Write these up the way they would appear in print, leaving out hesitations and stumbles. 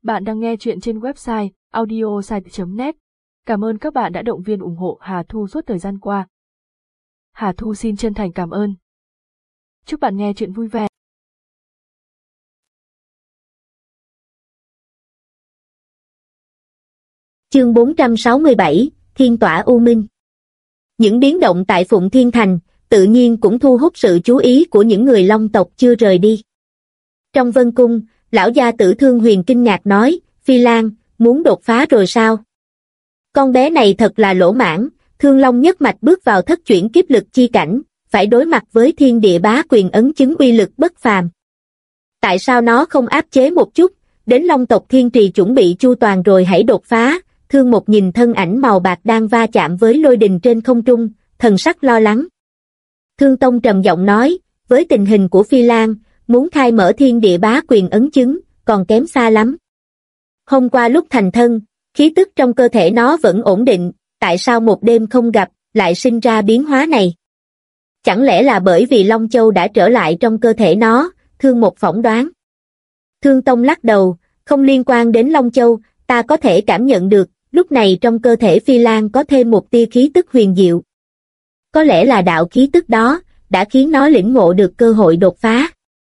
Bạn đang nghe chuyện trên website audiosite.net. Cảm ơn các bạn đã động viên ủng hộ Hà Thu suốt thời gian qua. Hà Thu xin chân thành cảm ơn. Chúc bạn nghe chuyện vui vẻ. Chương 467, Thiên tỏa U Minh. Những biến động tại Phụng Thiên Thành, tự nhiên cũng thu hút sự chú ý của những người Long tộc chưa rời đi. Trong Vân Cung, lão gia tử Thương Huyền kinh ngạc nói, Phi Lan, muốn đột phá rồi sao? Con bé này thật là lỗ mãn, Thương Long nhất mạch bước vào thất chuyển kiếp lực chi cảnh, phải đối mặt với thiên địa bá quyền ấn chứng uy lực bất phàm. Tại sao nó không áp chế một chút, đến Long tộc Thiên Trì chuẩn bị chu toàn rồi hãy đột phá? Thương Một nhìn thân ảnh màu bạc đang va chạm với lôi đình trên không trung, thần sắc lo lắng. Thương Tông trầm giọng nói, với tình hình của Phi Lan, muốn khai mở thiên địa bá quyền ấn chứng, còn kém xa lắm. Hôm qua lúc thành thân, khí tức trong cơ thể nó vẫn ổn định, tại sao một đêm không gặp, lại sinh ra biến hóa này? Chẳng lẽ là bởi vì Long Châu đã trở lại trong cơ thể nó? Thương Một phỏng đoán. Thương Tông lắc đầu, không liên quan đến Long Châu, ta có thể cảm nhận được, lúc này trong cơ thể Phi Lan có thêm một tia khí tức huyền diệu. Có lẽ là đạo khí tức đó, đã khiến nó lĩnh ngộ được cơ hội đột phá.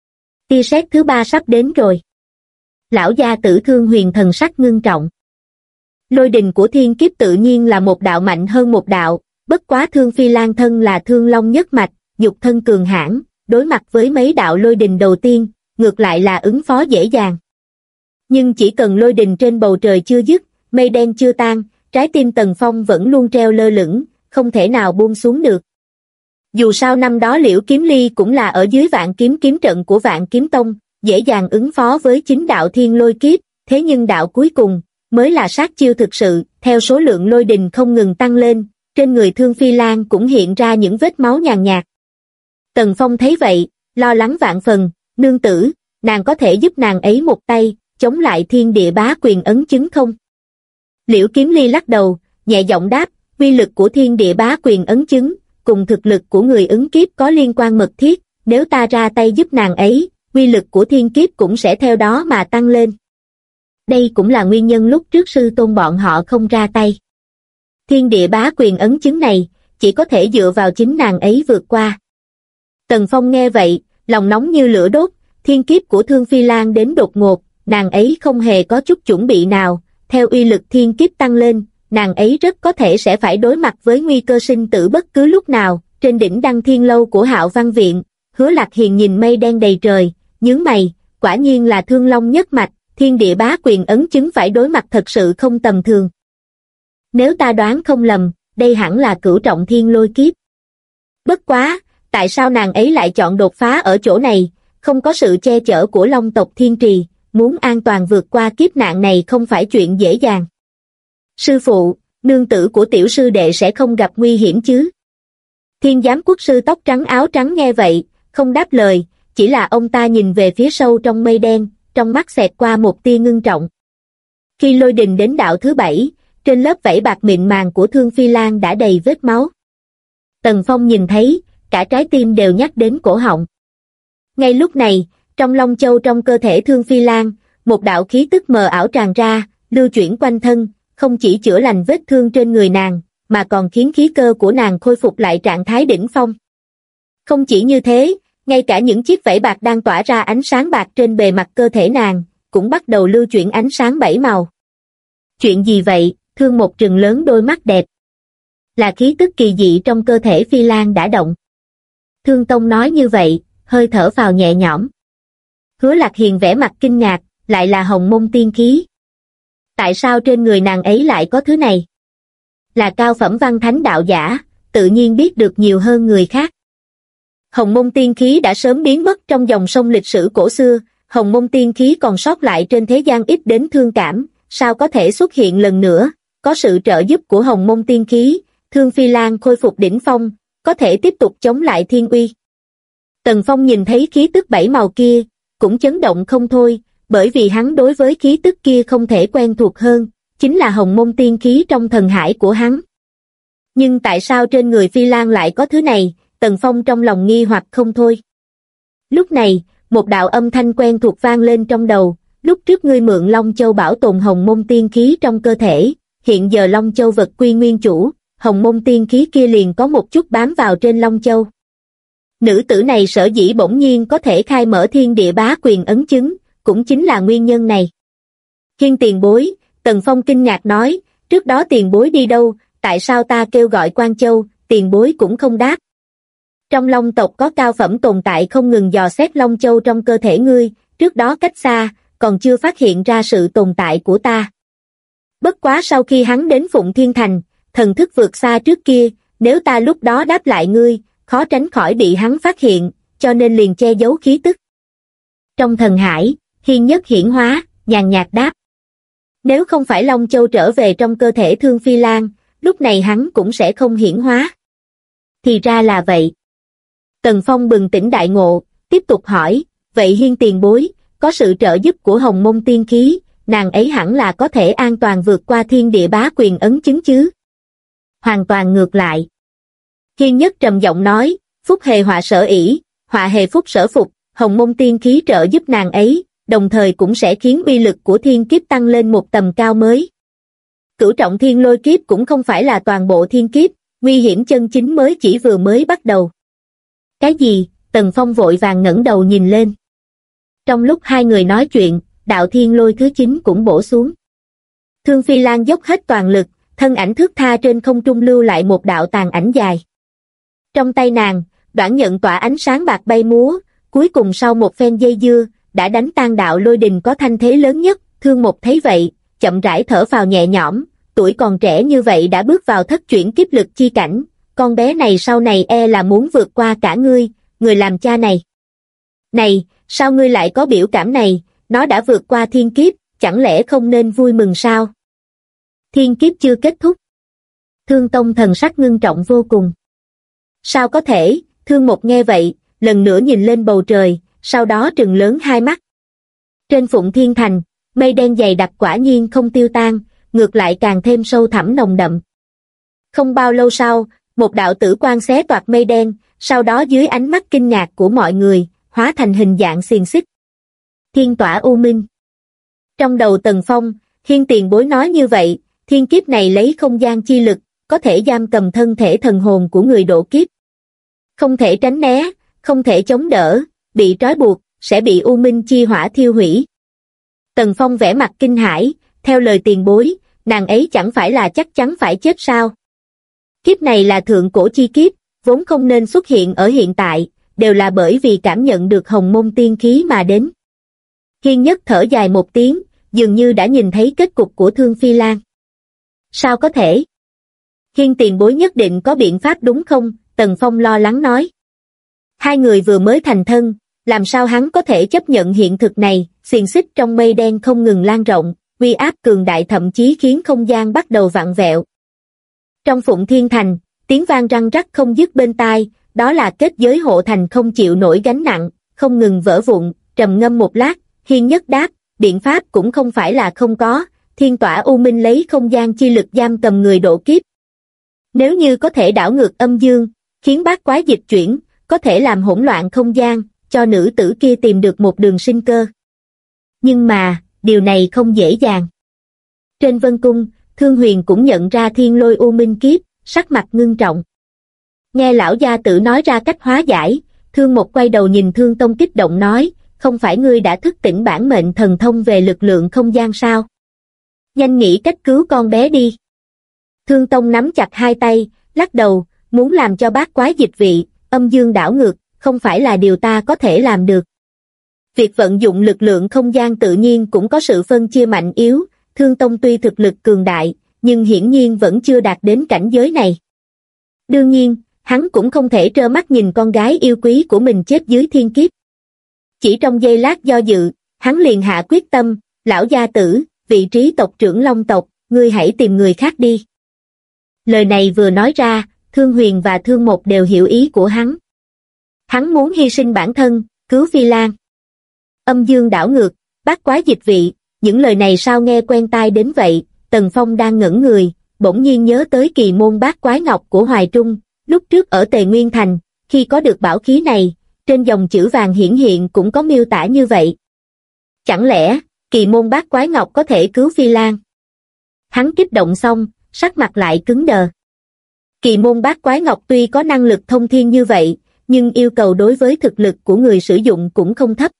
Tia sét thứ ba sắp đến rồi. Lão gia tử Thương Huyền thần sắc ngưng trọng. Lôi đình của thiên kiếp tự nhiên là một đạo mạnh hơn một đạo, bất quá Thương Phi Lan thân là Thương Long nhất mạch, nhục thân cường hãn, đối mặt với mấy đạo lôi đình đầu tiên, ngược lại là ứng phó dễ dàng. Nhưng chỉ cần lôi đình trên bầu trời chưa dứt, mây đen chưa tan, trái tim Tần Phong vẫn luôn treo lơ lửng, không thể nào buông xuống được. Dù sao năm đó Liễu Kiếm Ly cũng là ở dưới Vạn Kiếm kiếm trận của Vạn Kiếm Tông, dễ dàng ứng phó với chính đạo thiên lôi kiếp, thế nhưng đạo cuối cùng, mới là sát chiêu thực sự, theo số lượng lôi đình không ngừng tăng lên, trên người Thương Phi Lan cũng hiện ra những vết máu nhàn nhạt. Tần Phong thấy vậy, lo lắng vạn phần, nương tử, nàng có thể giúp nàng ấy một tay, chống lại thiên địa bá quyền ấn chứng không? Liễu Kiếm Ly lắc đầu, nhẹ giọng đáp, uy lực của thiên địa bá quyền ấn chứng, cùng thực lực của người ứng kiếp có liên quan mật thiết, nếu ta ra tay giúp nàng ấy, uy lực của thiên kiếp cũng sẽ theo đó mà tăng lên. Đây cũng là nguyên nhân lúc trước sư tôn bọn họ không ra tay. Thiên địa bá quyền ấn chứng này, chỉ có thể dựa vào chính nàng ấy vượt qua. Tần Phong nghe vậy, lòng nóng như lửa đốt, thiên kiếp của Thương Phi Lan đến đột ngột, nàng ấy không hề có chút chuẩn bị nào, theo uy lực thiên kiếp tăng lên, nàng ấy rất có thể sẽ phải đối mặt với nguy cơ sinh tử bất cứ lúc nào. Trên đỉnh Đăng Thiên Lâu của Hạo Văn Viện, Hứa Lạc Hiền nhìn mây đen đầy trời, nhướng mày, quả nhiên là Thương Long nhất mạch, thiên địa bá quyền ấn chứng phải đối mặt thật sự không tầm thường. Nếu ta đoán không lầm, đây hẳn là cửu trọng thiên lôi kiếp. Bất quá, tại sao nàng ấy lại chọn đột phá ở chỗ này, không có sự che chở của Long tộc Thiên Trì, muốn an toàn vượt qua kiếp nạn này không phải chuyện dễ dàng. Sư phụ, nương tử của tiểu sư đệ sẽ không gặp nguy hiểm chứ? Thiên giám quốc sư tóc trắng áo trắng nghe vậy, không đáp lời, chỉ là ông ta nhìn về phía sâu trong mây đen, trong mắt xẹt qua một tia ngưng trọng. Khi lôi đình đến đạo thứ 7, trên lớp vảy bạc mịn màng của Thương Phi Lan đã đầy vết máu. Tần Phong nhìn thấy, cả trái tim đều nhắc đến cổ họng. Ngay lúc này, trong Long Châu trong cơ thể Thương Phi Lan, một đạo khí tức mờ ảo tràn ra, lưu chuyển quanh thân, không chỉ chữa lành vết thương trên người nàng, mà còn khiến khí cơ của nàng khôi phục lại trạng thái đỉnh phong. Không chỉ như thế, ngay cả những chiếc vảy bạc đang tỏa ra ánh sáng bạc trên bề mặt cơ thể nàng, cũng bắt đầu lưu chuyển ánh sáng bảy màu. Chuyện gì vậy? Thương Một trừng lớn đôi mắt đẹp. Là khí tức kỳ dị trong cơ thể Phi Lan đã động. Thương Tông nói như vậy, hơi thở phào nhẹ nhõm. Hứa Lạc Hiền vẻ mặt kinh ngạc, lại là hồng môn tiên khí. Tại sao trên người nàng ấy lại có thứ này? Là cao phẩm văn thánh đạo giả, tự nhiên biết được nhiều hơn người khác. Hồng môn tiên khí đã sớm biến mất trong dòng sông lịch sử cổ xưa, hồng môn tiên khí còn sót lại trên thế gian ít đến thương cảm, sao có thể xuất hiện lần nữa? Có sự trợ giúp của hồng môn tiên khí, Thương Phi Lan khôi phục đỉnh phong, có thể tiếp tục chống lại thiên uy. Tần Phong nhìn thấy khí tức bảy màu kia, cũng chấn động không thôi, bởi vì hắn đối với khí tức kia không thể quen thuộc hơn, chính là hồng môn tiên khí trong thần hải của hắn. Nhưng tại sao trên người Phi Lan lại có thứ này? Tần Phong trong lòng nghi hoặc không thôi. Lúc này, một đạo âm thanh quen thuộc vang lên trong đầu, lúc trước ngươi mượn Long Châu bảo tồn Hồng Môn tiên khí trong cơ thể, hiện giờ Long Châu vật quy nguyên chủ, Hồng Môn tiên khí kia liền có một chút bám vào trên Long Châu. Nữ tử này sở dĩ bỗng nhiên có thể khai mở thiên địa bá quyền ấn chứng, cũng chính là nguyên nhân này. Hiên tiền bối, Tần Phong kinh ngạc nói, trước đó tiền bối đi đâu, tại sao ta kêu gọi Quan Châu, tiền bối cũng không đáp. Trong Long tộc có cao phẩm tồn tại không ngừng dò xét Long Châu trong cơ thể ngươi, trước đó cách xa, còn chưa phát hiện ra sự tồn tại của ta. Bất quá sau khi hắn đến Phụng Thiên Thành, thần thức vượt xa trước kia, nếu ta lúc đó đáp lại ngươi, khó tránh khỏi bị hắn phát hiện, cho nên liền che giấu khí tức. Trong thần hải, Hiên Nhất hiển hóa, nhàn nhạt đáp. Nếu không phải Long Châu trở về trong cơ thể Thương Phi Lan, lúc này hắn cũng sẽ không hiển hóa. Thì ra là vậy. Tần Phong bừng tỉnh đại ngộ, tiếp tục hỏi, vậy Hiên tiền bối, có sự trợ giúp của Hồng Môn tiên khí, nàng ấy hẳn là có thể an toàn vượt qua thiên địa bá quyền ấn chứng chứ? Hoàn toàn ngược lại. Hiên Nhất trầm giọng nói, phúc hề họa sở ỷ, họa hề phúc sở phục, Hồng Môn tiên khí trợ giúp nàng ấy, đồng thời cũng sẽ khiến uy lực của thiên kiếp tăng lên một tầm cao mới. Cửu trọng thiên lôi kiếp cũng không phải là toàn bộ thiên kiếp, nguy hiểm chân chính mới chỉ vừa mới bắt đầu. Cái gì? Tần Phong vội vàng ngẩng đầu nhìn lên. Trong lúc hai người nói chuyện, đạo thiên lôi thứ 9 cũng bổ xuống. Thương Phi Lan dốc hết toàn lực, thân ảnh thướt tha trên không trung lưu lại một đạo tàn ảnh dài. Trong tay nàng, đoạn nhận tỏa ánh sáng bạc bay múa, cuối cùng sau một phen dây dưa, đã đánh tan đạo lôi đình có thanh thế lớn nhất. Thương Mộc thấy vậy, chậm rãi thở phào nhẹ nhõm, tuổi còn trẻ như vậy đã bước vào thất chuyển kiếp lực chi cảnh, con bé này sau này e là muốn vượt qua cả ngươi, người làm cha này. Này, sao ngươi lại có biểu cảm này, nó đã vượt qua thiên kiếp, chẳng lẽ không nên vui mừng sao? Thiên kiếp chưa kết thúc. Thương Tông thần sắc ngưng trọng vô cùng. Sao có thể? Thương Mộc nghe vậy, lần nữa nhìn lên bầu trời, sau đó trừng lớn hai mắt. Trên Phụng Thiên Thành, mây đen dày đặc quả nhiên không tiêu tan, ngược lại càng thêm sâu thẳm nồng đậm. Không bao lâu sau, một đạo tử quang xé toạc mây đen, sau đó dưới ánh mắt kinh ngạc của mọi người, hóa thành hình dạng xiềng xích. Thiên tỏa u minh. Trong đầu Tần Phong, Hiên tiền bối nói như vậy, thiên kiếp này lấy không gian chi lực, có thể giam cầm thân thể thần hồn của người độ kiếp. Không thể tránh né, không thể chống đỡ, bị trói buộc, sẽ bị u minh chi hỏa thiêu hủy. Tần Phong vẻ mặt kinh hãi, theo lời tiền bối, nàng ấy chẳng phải là chắc chắn phải chết sao? Kiếp này là thượng cổ chi kiếp, vốn không nên xuất hiện ở hiện tại, đều là bởi vì cảm nhận được Hồng Môn tiên khí mà đến. Hiên Nhất thở dài một tiếng, dường như đã nhìn thấy kết cục của Thương Phi Lan. Sao có thể? Hiên tiền bối nhất định có biện pháp đúng không? Tần Phong lo lắng nói. Hai người vừa mới thành thân, làm sao hắn có thể chấp nhận hiện thực này? Xiềng xích trong mây đen không ngừng lan rộng, uy áp cường đại thậm chí khiến không gian bắt đầu vặn vẹo. Trong Phụng Thiên Thành, tiếng vang răng rắc không dứt bên tai, đó là kết giới hộ thành không chịu nổi gánh nặng, không ngừng vỡ vụn. Trầm ngâm một lát, Hiên Nhất đáp, biện pháp cũng không phải là không có, thiên tỏa u minh lấy không gian chi lực giam cầm người độ kiếp. Nếu như có thể đảo ngược âm dương, khiến bát quái dịch chuyển, có thể làm hỗn loạn không gian, cho nữ tử kia tìm được một đường sinh cơ. Nhưng mà, điều này không dễ dàng. Trên Vân Cung, Thương Huyền cũng nhận ra thiên lôi u minh kiếp, sắc mặt ngưng trọng. Nghe lão gia tử nói ra cách hóa giải, Thương Mộc quay đầu nhìn Thương Tông kích động nói, không phải ngươi đã thức tỉnh bản mệnh thần thông về lực lượng không gian sao? Nhanh nghĩ cách cứu con bé đi. Thương Tông nắm chặt hai tay, lắc đầu, muốn làm cho bát quái dịch vị, âm dương đảo ngược, không phải là điều ta có thể làm được. Việc vận dụng lực lượng không gian tự nhiên cũng có sự phân chia mạnh yếu, Thương Tông tuy thực lực cường đại, nhưng hiển nhiên vẫn chưa đạt đến cảnh giới này. Đương nhiên, hắn cũng không thể trơ mắt nhìn con gái yêu quý của mình chết dưới thiên kiếp. Chỉ trong giây lát do dự, hắn liền hạ quyết tâm, lão gia tử, vị trí tộc trưởng Long tộc, ngươi hãy tìm người khác đi. Lời này vừa nói ra, Thương Huyền và Thương Mộc đều hiểu ý của hắn. Hắn muốn hy sinh bản thân, cứu Phi Lan. Âm dương đảo ngược, bát quái dịch vị, những lời này sao nghe quen tai đến vậy? Tần Phong đang ngẩn người, bỗng nhiên nhớ tới kỳ môn bát quái ngọc của Hoài Trung, lúc trước ở Tề Nguyên Thành, khi có được bảo khí này, trên dòng chữ vàng hiển hiện cũng có miêu tả như vậy. Chẳng lẽ, Kỳ môn bát quái ngọc có thể cứu Phi Lan. Hắn kích động xong, sắc mặt lại cứng đờ. Kỳ môn bát quái ngọc tuy có năng lực thông thiên như vậy, nhưng yêu cầu đối với thực lực của người sử dụng cũng không thấp.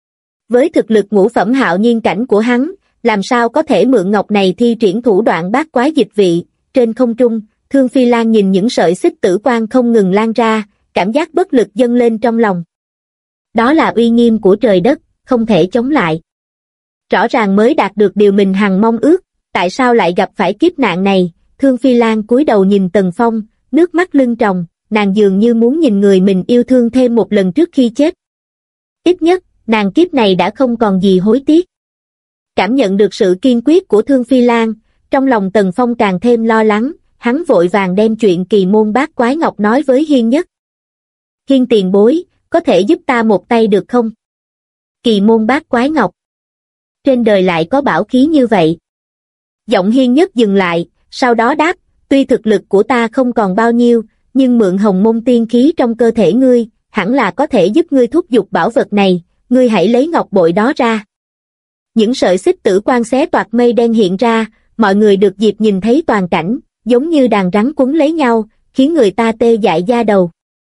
Với thực lực ngũ phẩm hạo nhiên cảnh của hắn, làm sao có thể mượn ngọc này thi triển thủ đoạn bát quái dịch vị. Trên không trung, Thương Phi Lan nhìn những sợi xích tử quang không ngừng lan ra, cảm giác bất lực dâng lên trong lòng. Đó là uy nghiêm của trời đất, không thể chống lại. Rõ ràng mới đạt được điều mình hằng mong ước, tại sao lại gặp phải kiếp nạn này? Thương Phi Lan cúi đầu nhìn Tần Phong, nước mắt lưng tròng, nàng dường như muốn nhìn người mình yêu thương thêm một lần trước khi chết. Ít nhất, nàng kiếp này đã không còn gì hối tiếc. Cảm nhận được sự kiên quyết của Thương Phi Lan, trong lòng Tần Phong càng thêm lo lắng, hắn vội vàng đem chuyện kỳ môn bát quái ngọc nói với Hiên Nhất. Hiên tiền bối, có thể giúp ta một tay được không? Kỳ môn bát quái ngọc. Trên đời lại có bảo khí như vậy. Giọng Hiên Nhất dừng lại, sau đó đáp, tuy thực lực của ta không còn bao nhiêu, nhưng mượn hồng môn tiên khí trong cơ thể ngươi, hẳn là có thể giúp ngươi thúc giục bảo vật này, ngươi hãy lấy ngọc bội đó ra. Những sợi xích tử quang xé toạc mây đen hiện ra, mọi người được dịp nhìn thấy toàn cảnh, giống như đàn rắn quấn lấy nhau, khiến người ta tê dại da đầu.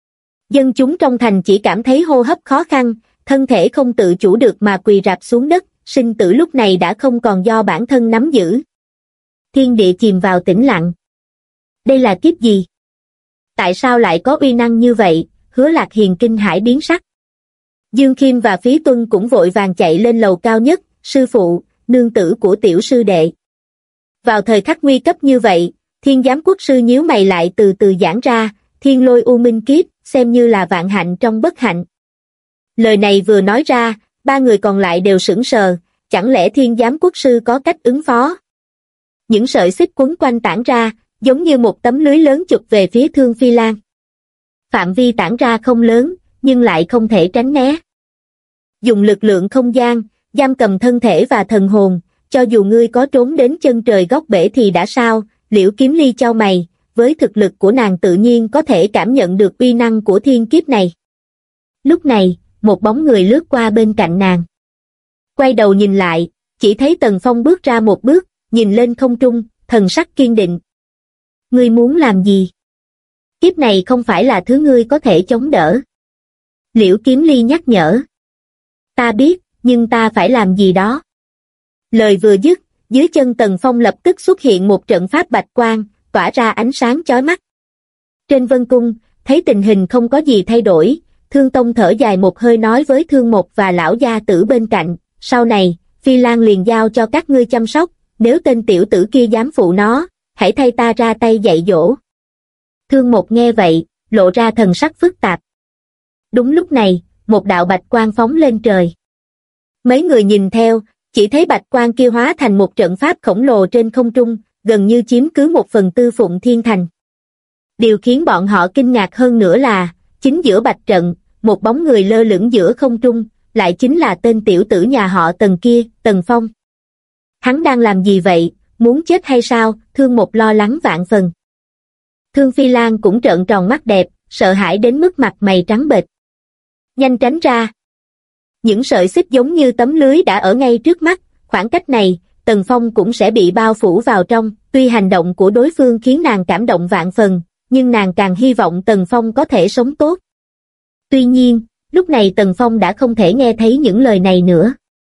Dân chúng trong thành chỉ cảm thấy hô hấp khó khăn, thân thể không tự chủ được mà quỳ rạp xuống đất, sinh tử lúc này đã không còn do bản thân nắm giữ. Thiên địa chìm vào tĩnh lặng. Đây là kiếp gì? Tại sao lại có uy năng như vậy? Hứa Lạc Hiền kinh hãi biến sắc. Dương Khiêm và Phí Tuân cũng vội vàng chạy lên lầu cao nhất, sư phụ, nương tử của tiểu sư đệ. Vào thời khắc nguy cấp như vậy, Thiên Giám Quốc sư nhíu mày lại từ từ giãn ra, Thiên Lôi U Minh kiếp, xem như là vạn hạnh trong bất hạnh. Lời này vừa nói ra, ba người còn lại đều sững sờ, chẳng lẽ Thiên Giám Quốc sư có cách ứng phó? Những sợi xích quấn quanh tản ra, giống như một tấm lưới lớn chụp về phía Thương Phi Lan. Phạm vi tản ra không lớn, nhưng lại không thể tránh né. Dùng lực lượng không gian, giam cầm thân thể và thần hồn, cho dù ngươi có trốn đến chân trời góc bể thì đã sao? Liễu Kiếm Ly chau mày, với thực lực của nàng tự nhiên có thể cảm nhận được uy năng của thiên kiếp này. Lúc này, một bóng người lướt qua bên cạnh nàng. Quay đầu nhìn lại, chỉ thấy Tần Phong bước ra một bước, nhìn lên không trung, thần sắc kiên định. Ngươi muốn làm gì? Kiếp này không phải là thứ ngươi có thể chống đỡ. Liễu Kiếm Ly nhắc nhở. Ta biết, nhưng ta phải làm gì đó. Lời vừa dứt, dưới chân Tần Phong lập tức xuất hiện một trận pháp bạch quang, tỏa ra ánh sáng chói mắt. Trên vân cung, thấy tình hình không có gì thay đổi, Thương Tông thở dài một hơi nói với Thương Mộc và lão gia tử bên cạnh, sau này, Phi Lan liền giao cho các ngươi chăm sóc, nếu tên tiểu tử kia dám phụ nó, hãy thay ta ra tay dạy dỗ. Thương Mộc nghe vậy, lộ ra thần sắc phức tạp. Đúng lúc này, một đạo bạch quang phóng lên trời. Mấy người nhìn theo, chỉ thấy bạch quang kia hóa thành một trận pháp khổng lồ trên không trung, gần như chiếm cứ 1/4 Phụng Thiên Thành. Điều khiến bọn họ kinh ngạc hơn nữa là, chính giữa bạch trận, một bóng người lơ lửng giữa không trung, lại chính là tên tiểu tử nhà họ Tần kia, Tần Phong. Hắn đang làm gì vậy, muốn chết hay sao? Thương Mộc lo lắng vạn phần. Thương Phi Lan cũng trợn tròn mắt đẹp, sợ hãi đến mức mặt mày trắng bệch. Nhanh tránh ra. Những sợi xích giống như tấm lưới đã ở ngay trước mắt, khoảng cách này, Tần Phong cũng sẽ bị bao phủ vào trong, tuy hành động của đối phương khiến nàng cảm động vạn phần, nhưng nàng càng hy vọng Tần Phong có thể sống tốt. Tuy nhiên, lúc này Tần Phong đã không thể nghe thấy những lời này nữa.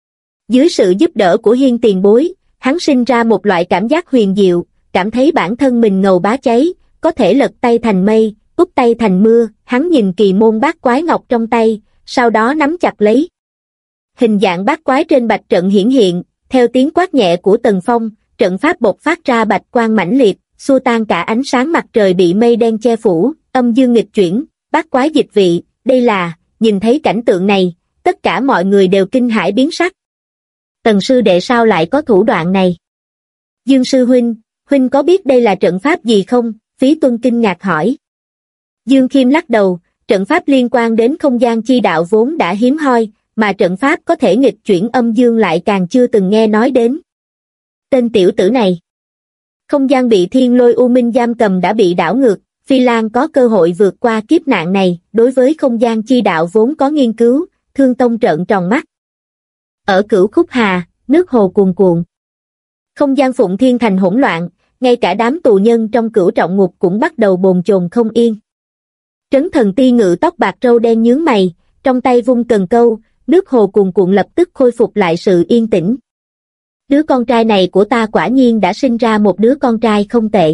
Dưới sự giúp đỡ của Hiên tiền bối, hắn sinh ra một loại cảm giác huyền diệu, cảm thấy bản thân mình ngầu bá cháy, có thể lật tay thành mây, úp tay thành mưa. Hắn nhìn kỳ môn bát quái ngọc trong tay, sau đó nắm chặt lấy. Hình dạng bát quái trên bạch trận hiển hiện, theo tiếng quát nhẹ của Tần Phong, trận pháp bộc phát ra bạch quang mãnh liệt, xua tan cả ánh sáng mặt trời bị mây đen che phủ, âm dương nghịch chuyển, bát quái dịch vị. Đây là, nhìn thấy cảnh tượng này, tất cả mọi người đều kinh hãi biến sắc. Tần sư đệ sao lại có thủ đoạn này? Dương sư huynh có biết đây là trận pháp gì không? Phí Tuân kinh ngạc hỏi. Dương Khiêm lắc đầu, trận pháp liên quan đến không gian chi đạo vốn đã hiếm hoi, mà trận pháp có thể nghịch chuyển âm dương lại càng chưa từng nghe nói đến. Tên tiểu tử này. Không gian bị Thiên Lôi U Minh giam cầm đã bị đảo ngược, Phi Lan có cơ hội vượt qua kiếp nạn này, đối với không gian chi đạo vốn có nghiên cứu, Thương Tông trợn tròn mắt. Ở Cửu Khúc Hà, nước hồ cuồn cuộn. Không gian Phụng Thiên Thành hỗn loạn, ngay cả đám tù nhân trong Cửu Trọng Ngục cũng bắt đầu bồn chồn không yên. Trấn Thần Ti Ngự tóc bạc râu đen nhướng mày, trong tay vung cần câu, nước hồ cuồn cuộn lập tức khôi phục lại sự yên tĩnh. Đứa con trai này của ta quả nhiên đã sinh ra một đứa con trai không tệ.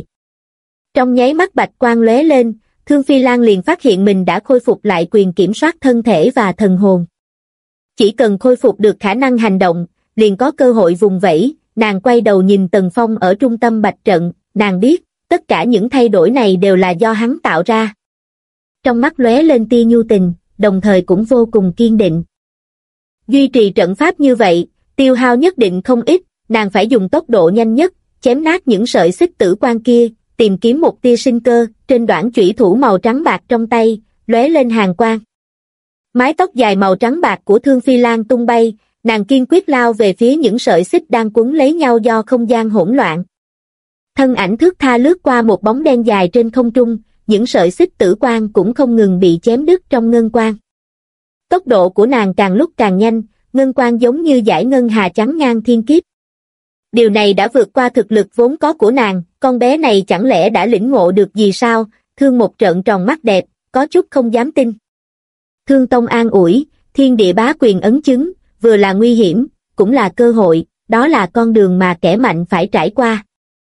Trong nháy mắt bạch quang lóe lên, Thương Phi Lan liền phát hiện mình đã khôi phục lại quyền kiểm soát thân thể và thần hồn. Chỉ cần khôi phục được khả năng hành động, liền có cơ hội vùng vẫy. Nàng quay đầu nhìn Tần Phong ở trung tâm bạch trận, nàng biết, tất cả những thay đổi này đều là do hắn tạo ra. Trong mắt lóe lên tia nhu tình, đồng thời cũng vô cùng kiên định. Duy trì trận pháp như vậy, tiêu hao nhất định không ít, nàng phải dùng tốc độ nhanh nhất, chém nát những sợi xích tử quan kia, tìm kiếm một tia sinh cơ, trên đoản chủy thủ màu trắng bạc trong tay, lóe lên hàn quang. Mái tóc dài màu trắng bạc của Thương Phi Lan tung bay, nàng kiên quyết lao về phía những sợi xích đang quấn lấy nhau do không gian hỗn loạn. Thân ảnh thướt tha lướt qua một bóng đen dài trên không trung, những sợi xích tử quang cũng không ngừng bị chém đứt trong ngân quang. Tốc độ của nàng càng lúc càng nhanh, ngân quang giống như dải ngân hà chắn ngang thiên kiếp. Điều này đã vượt qua thực lực vốn có của nàng, con bé này chẳng lẽ đã lĩnh ngộ được gì sao? Thương một trợn tròn mắt đẹp, có chút không dám tin. Thương Tông an ủi, thiên địa bá quyền ấn chứng, vừa là nguy hiểm, cũng là cơ hội, đó là con đường mà kẻ mạnh phải trải qua.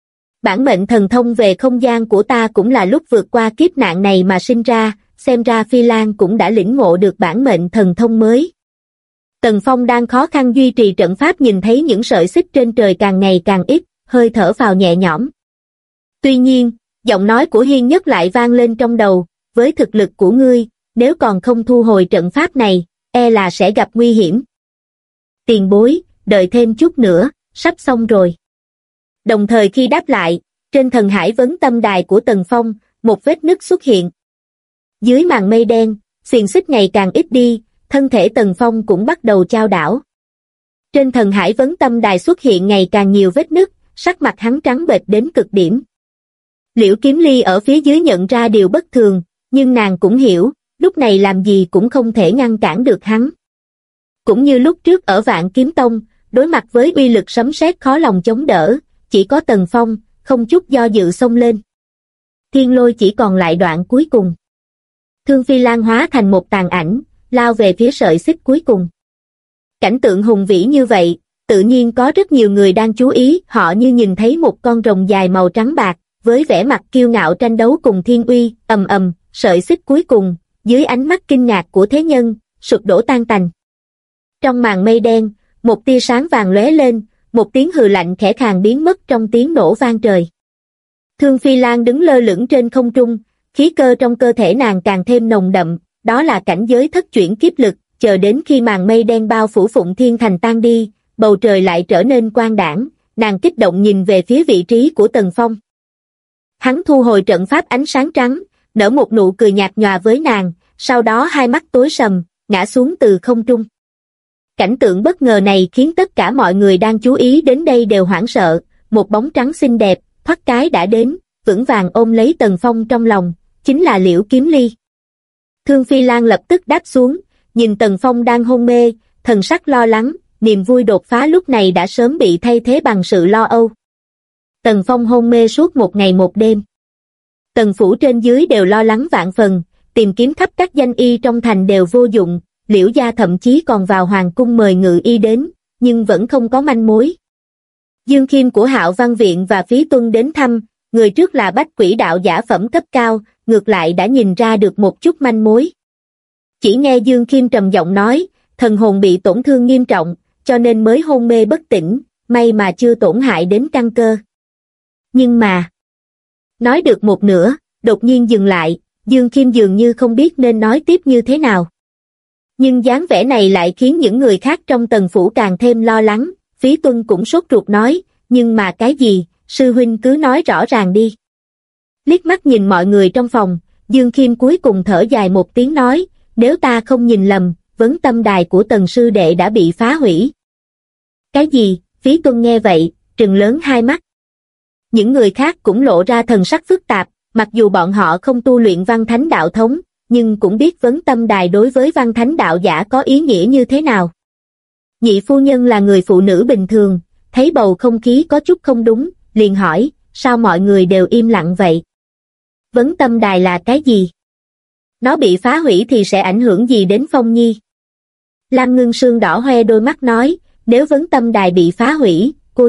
Bản mệnh thần thông về không gian của ta cũng là lúc vượt qua kiếp nạn này mà sinh ra, xem ra Phi Lan cũng đã lĩnh ngộ được bản mệnh thần thông mới. Tần Phong đang khó khăn duy trì trận pháp nhìn thấy những sợi xích trên trời càng ngày càng ít, hơi thở phào nhẹ nhõm. Tuy nhiên, giọng nói của Hiên Nhất lại vang lên trong đầu, với thực lực của ngươi, nếu còn không thu hồi trận pháp này, e là sẽ gặp nguy hiểm. Tiền bối, đợi thêm chút nữa, sắp xong rồi. Đồng thời khi đáp lại, trên thần hải vấn tâm đài của Tần Phong, một vết nứt xuất hiện. Dưới màn mây đen, xiềng xích ngày càng ít đi, thân thể Tần Phong cũng bắt đầu chao đảo. Trên thần hải vấn tâm đài xuất hiện ngày càng nhiều vết nứt, sắc mặt hắn trắng bệch đến cực điểm. Liễu Kiếm Ly ở phía dưới nhận ra điều bất thường, nhưng nàng cũng hiểu, lúc này làm gì cũng không thể ngăn cản được hắn. Cũng như lúc trước ở Vạn Kiếm Tông, đối mặt với uy lực sấm sét khó lòng chống đỡ, chỉ có Tần Phong, không chút do dự xông lên. Thiên lôi chỉ còn lại đoạn cuối cùng. Thương Phi Lan hóa thành một tàn ảnh, lao về phía sợi xích cuối cùng. Cảnh tượng hùng vĩ như vậy, tự nhiên có rất nhiều người đang chú ý, họ như nhìn thấy một con rồng dài màu trắng bạc, với vẻ mặt kiêu ngạo tranh đấu cùng thiên uy, ầm ầm, sợi xích cuối cùng, dưới ánh mắt kinh ngạc của thế nhân, sụp đổ tan tành. Trong màn mây đen, một tia sáng vàng lóe lên, một tiếng hừ lạnh khẽ khàng biến mất trong tiếng nổ vang trời. Thương Phi Lan đứng lơ lửng trên không trung, khí cơ trong cơ thể nàng càng thêm nồng đậm, đó là cảnh giới thất chuyển kiếp lực, chờ đến khi màn mây đen bao phủ Phụng Thiên Thành tan đi, bầu trời lại trở nên quang đãng, nàng kích động nhìn về phía vị trí của Tần Phong. Hắn thu hồi trận pháp ánh sáng trắng, nở một nụ cười nhạt nhòa với nàng, sau đó hai mắt tối sầm, ngã xuống từ không trung. Cảnh tượng bất ngờ này khiến tất cả mọi người đang chú ý đến đây đều hoảng sợ, một bóng trắng xinh đẹp, thoát cái đã đến, vững vàng ôm lấy Tần Phong trong lòng, chính là Liễu Kiếm Ly. Thương Phi Lan lập tức đáp xuống, nhìn Tần Phong đang hôn mê, thần sắc lo lắng, niềm vui đột phá lúc này đã sớm bị thay thế bằng sự lo âu. Tần Phong hôn mê suốt một ngày một đêm. Tần phủ trên dưới đều lo lắng vạn phần, tìm kiếm khắp các danh y trong thành đều vô dụng, Liễu gia thậm chí còn vào hoàng cung mời ngự y đến, nhưng vẫn không có manh mối. Dương Khiêm của Hạo Văn Viện và Phí Tuân đến thăm, người trước là bách quỷ đạo giả phẩm cấp cao, ngược lại đã nhìn ra được một chút manh mối. Chỉ nghe Dương Khiêm trầm giọng nói, thần hồn bị tổn thương nghiêm trọng, cho nên mới hôn mê bất tỉnh, may mà chưa tổn hại đến căn cơ. Nhưng mà, nói được một nửa, đột nhiên dừng lại, Dương Khiêm dường như không biết nên nói tiếp như thế nào. Nhưng dáng vẻ này lại khiến những người khác trong Tần phủ càng thêm lo lắng, Phí Tuân cũng sốt ruột nói, nhưng mà cái gì, sư huynh cứ nói rõ ràng đi. Liếc mắt nhìn mọi người trong phòng, Dương Khiêm cuối cùng thở dài một tiếng nói, nếu ta không nhìn lầm, vấn tâm đài của Tần sư đệ đã bị phá hủy. Cái gì? Phí Tuân nghe vậy, trừng lớn hai mắt. Những người khác cũng lộ ra thần sắc phức tạp, mặc dù bọn họ không tu luyện văn thánh đạo thống, nhưng cũng biết vấn tâm đài đối với văn thánh đạo giả có ý nghĩa như thế nào. Nhị phu nhân là người phụ nữ bình thường, thấy bầu không khí có chút không đúng, liền hỏi, sao mọi người đều im lặng vậy? Vấn tâm đài là cái gì? Nó bị phá hủy thì sẽ ảnh hưởng gì đến Phong Nhi? Lam Ngưng Sương đỏ hoe đôi mắt nói, nếu vấn tâm đài bị phá hủy, cô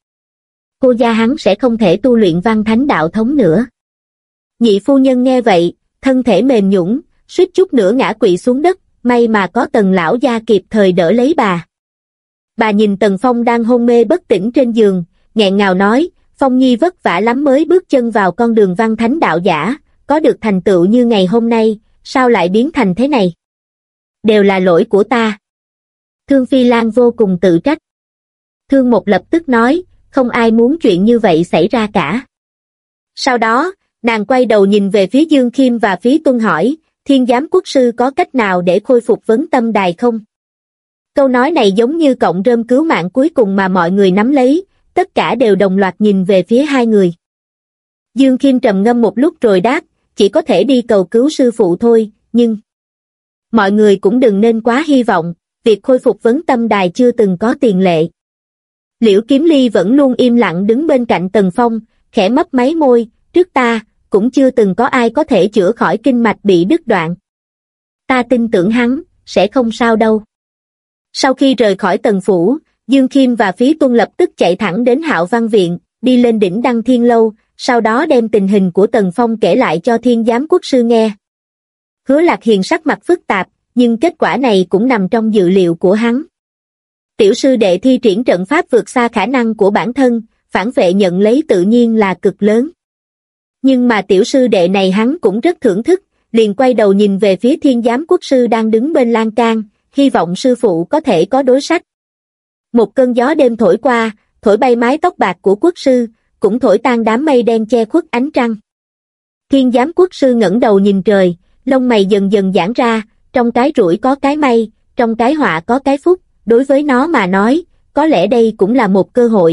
gia hắn sẽ không thể tu luyện văn thánh đạo thống nữa. Nhị phu nhân nghe vậy, thân thể mềm nhũn, suýt chút nữa ngã quỵ xuống đất, may mà có Tần lão gia kịp thời đỡ lấy bà. Bà nhìn Tần Phong đang hôn mê bất tỉnh trên giường, nghẹn ngào nói, Phong Nhi vất vả lắm mới bước chân vào con đường văn thánh đạo giả, có được thành tựu như ngày hôm nay, sao lại biến thành thế này? Đều là lỗi của ta. Thương Phi Lan vô cùng tự trách. Thương Một lập tức nói, không ai muốn chuyện như vậy xảy ra cả. Sau đó, nàng quay đầu nhìn về phía Dương Khiêm và Phí Tuân hỏi, Thiên Giám Quốc sư có cách nào để khôi phục vấn tâm đài không? Câu nói này giống như cọng rơm cứu mạng cuối cùng mà mọi người nắm lấy, tất cả đều đồng loạt nhìn về phía hai người. Dương Khiêm trầm ngâm một lúc rồi đáp, chỉ có thể đi cầu cứu sư phụ thôi, nhưng mọi người cũng đừng nên quá hy vọng, việc khôi phục vấn tâm đài chưa từng có tiền lệ. Liễu Kiếm Ly vẫn luôn im lặng đứng bên cạnh Tần Phong, khẽ mấp máy môi, trước ta, cũng chưa từng có ai có thể chữa khỏi kinh mạch bị đứt đoạn. Ta tin tưởng hắn, sẽ không sao đâu. Sau khi rời khỏi Tần Phủ, Dương Khiêm và Phí Tuân lập tức chạy thẳng đến Hạo Văn Viện, đi lên đỉnh Đăng Thiên Lâu, sau đó đem tình hình của Tần Phong kể lại cho Thiên Giám Quốc sư nghe. Hứa Lạc Hiền sắc mặt phức tạp, nhưng kết quả này cũng nằm trong dự liệu của hắn. Tiểu sư đệ thi triển trận pháp vượt xa khả năng của bản thân, phản vệ nhận lấy tự nhiên là cực lớn. Nhưng mà tiểu sư đệ này hắn cũng rất thưởng thức, liền quay đầu nhìn về phía Thiên Giám Quốc sư đang đứng bên lan can, hy vọng sư phụ có thể có đối sách. Một cơn gió đêm thổi qua, thổi bay mái tóc bạc của quốc sư, cũng thổi tan đám mây đen che khuất ánh trăng. Thiên Giám Quốc sư ngẩng đầu nhìn trời, lông mày dần dần giãn ra, trong cái rủi có cái may, trong cái họa có cái phúc, đối với nó mà nói, có lẽ đây cũng là một cơ hội.